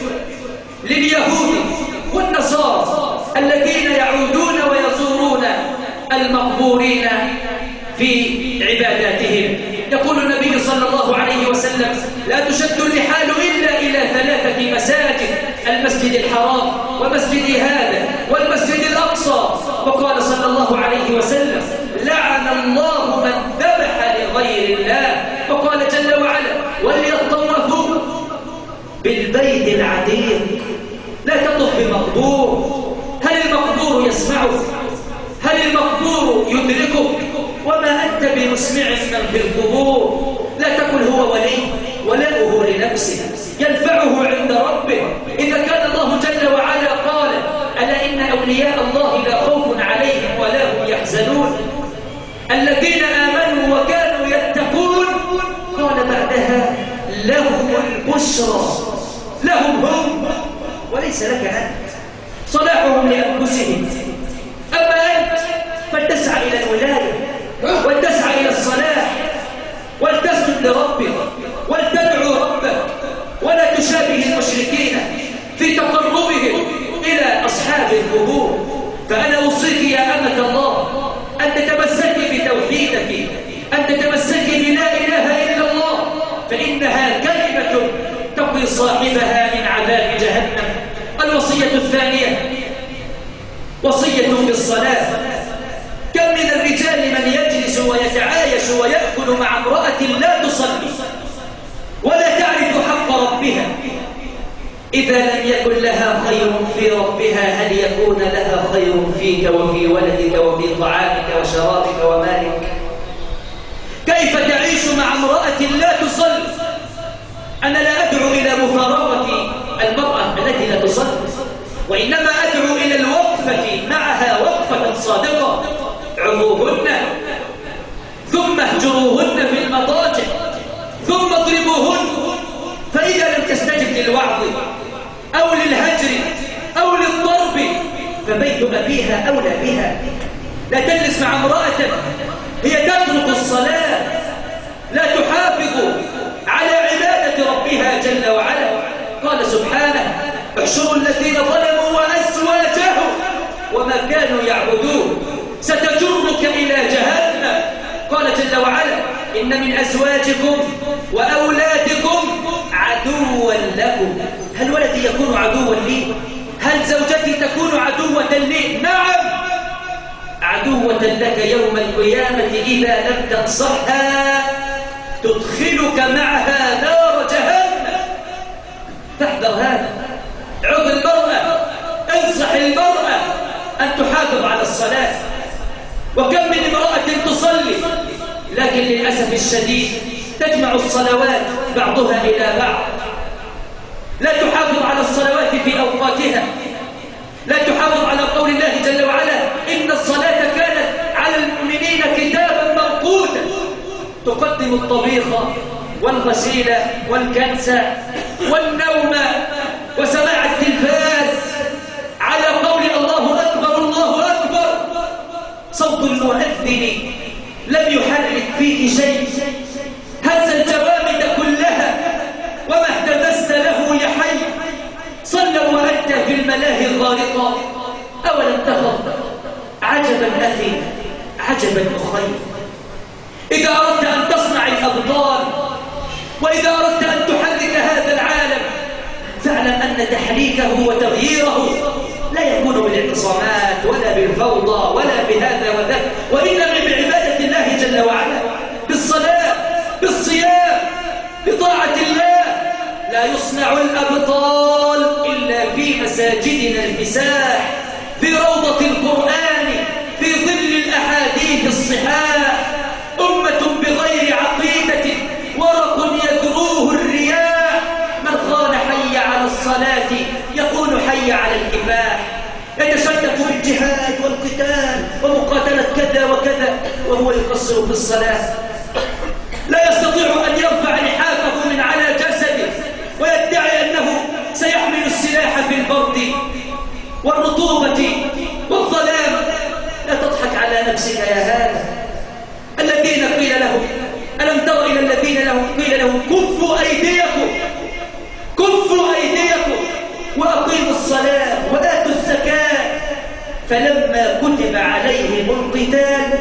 لليهود والنصارى الذين يعودون ويزورون المقبورين في عباداتهم. يقول النبي صلى الله عليه وسلم لا تشد الرحال إلا إلى 3 مساجد المسجد الحرام ومسجد هذا والمسجد الأقصى. وقال صلى الله عليه وسلم لعن الله من ذبح لغير الله. وقال جل وعلا وليطوفوا بالبيت العتيق. لا تطف بمقبور. هل المقبور يسمعك؟ هل المقبور يدركك؟ وما أنت بمسمع من في القبور. لا تقل هو ولي ولاؤه لنفسه ينفعه عند ربه إذا كان الله جل وعلا قال ألا إن أولياء الله لا خوف عليهم ولا هم يحزنون. قال بعدها لهم البشرى، لهم هم وليس لك أنت. صلاحهم لأنفسهم، أما أنت فلتسعى إلى الولاية ولتسعى إلى الصلاح ولتسجد لربك ولتدعو ربك، ولا تشابه المشركين في تقربهم إلى أصحاب القبور. فأنا أوصيك يا أمة الله أن تتمسكي بتوحيدك، أن تتمسكي بلا إله إلا الله، فإنها كلمة تقي صاحبها من عذاب جهنم. الوصية الثانية وصية بالصلاة. كم من الرجال من يجلس ويتعايش ويأكل مع امرأة لا تصلي ولا تعرف حق ربها. إذا لم يكن لها خير في ربها هل يكون لها خير فيك وفي ولدك وفي طعامك وشرابك ومالك؟ كيف تعيش مع امرأة لا تصلي؟ أنا لا أدعو إلى مفارقة المرأة التي لا تصلي، وإنما أدعو إلى الوقفة معها وقفة صادقة. عظوهن ثم اهجروهن في المضاجع ثم اضربوهن، فإذا لم تستجب للوعظ أو للهجر أو للضرب فبيت أبيها أولى بها. لا تجلس مع امرأة هي تترك الصلاة، لا تحافظ على عبادة ربها جل وعلا. قال سبحانه احشروا الذين ظلموا وأزواجهم وما كانوا يعبدون ستجرك إلى جهنم. قال جل وعلا إن من أزواجكم وأولادكم عدوا لكم. هل ولدي يكون عدوا لي؟ هل زوجتي تكون عدوة لي؟ نعم، عدوة لك يوم القيامة إذا لم تنصحها تدخلك معها نار جهنم. فاحذر هذا، عظ المرأة، انصح المرأة أن تحافظ على الصلاة. وكم من امرأة تصلي لكن للأسف الشديد تجمع الصلوات بعضها إلى بعض، لا تحافظ على الصلوات في أوقاتها، لا تحافظ على قول الله جل وعلا إن الصلاة كانت على المؤمنين كتابا موقوتا. تقدم الطبيخ والغسيل والكنس والنوم وسماع التلفاز على قول الله أكبر الله أكبر. صوت المؤذن لم يحرك فيك شيء، هز الجوامد كلها وما اهتدست له لحي. صلوا وأنت في الملاهي الغارقة أولم تخف؟ عجبا أخي عجبا أخي. إذا أردت أن تصنع الأبطال وإذا أردت أن تحرك هذا العالم فاعلم أن تحريكه وتغييره لا يكون بالاعتصامات ولا بالفوضى ولا بهذا وذاك، وإنما بعبادة الله جل وعلا، بالصلاة، بالصيام، بطاعة الله. لا يصنع الأبطال إلا في مساجدنا الفساح، في روضة القرآن، في ظل الأحاديث الصحاح. أمة بغير عقيدة ورق يذروه الرياح. من خان حي على الصلاة يكون حي على الكفاح. يتشدق بالجهاد والقتال ومقاتلة كذا وكذا وهو يقصر في الصلاة. لا يستطيع أن يرفع لحافه من على جسده ويدعي أنه سيحمل السلاح في البرد والرطوبة والظلام. لا تضحك على نفسك يا هذا. الذين قيل لهم ألم تر إلى الذين قيل لهم كفوا أيديكم، كفوا أيديكم وأقيموا الصلاة وآتوا الزكاة فلما كتب عليهم القتال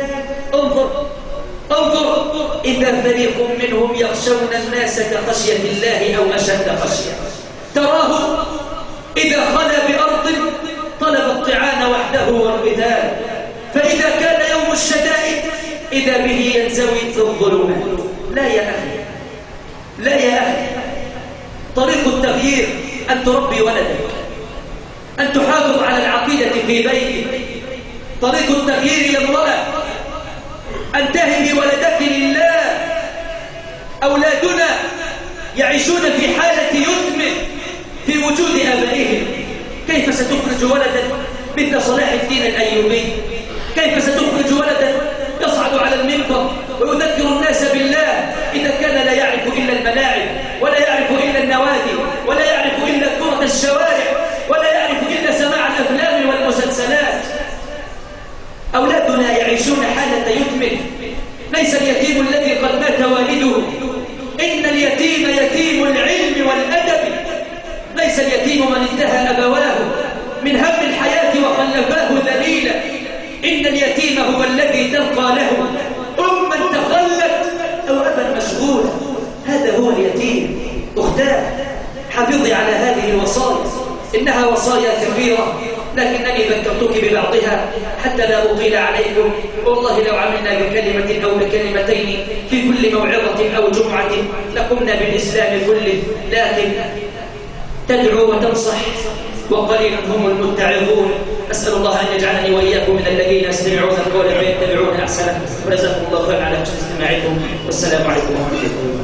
انظر إذا فريق منهم يخشون الناس كخشية الله أو أشد خشية. تراه إذا خلا بأرض طلب الطعام وحده والقتال، فإذا كان يوم الشدائد إذا به ينزوي في الظلمات. لا يا أخي، لا يا أخي، طريق التغيير أن تربي ولدك، أن تحافظ على العقيدة في بيتك. طريق التغيير يا امرأة أن تهبي ولدك لله. أولادنا يعيشون في حالة يتم في وجود آبائهم. كيف ستخرج ولدا مثل صلاح الدين الأيوبي؟ كيف ستخرج ولدا يصعد على المنبر ويذكر الناس بالله إذا كان لا يعرف إلا الملاعب ولا يعرف إلا النوادي ولا يعرف إلا كرة الشوارع ولا يعرف إلا سماع الأفلام والمسلسلات؟ أولادنا يعيشون حالة يتم. ليس اليتيم الذي قد مات والده، إن اليتيم يتيم العلم والأدب. ليس اليتيم من انتهى أبواه من هم الحياة وخلفاه ذليلا. إن اليتيم هو الذي تلقى له أما تخلت أو أبا مشغولا. هذا هو اليتيم. أختاه، حافظي على هذه الوصايا، إنها وصايا كثيرة لكنني ذكرتك ببعضها حتى لا أطيل عليكم. والله لو عملنا بكلمة أو بكلمتين في كل موعظة أو جمعة لقمنا بالإسلام كله. لكن تدعو وتنصح وقليل هم المتعظون. أسأل الله أن يجعلني وإياكم من الذين يستمعون القول فيتبعون أحسنه. وجزاكم الله خيرا على حسن استماعكم، والسلام عليكم ورحمة الله.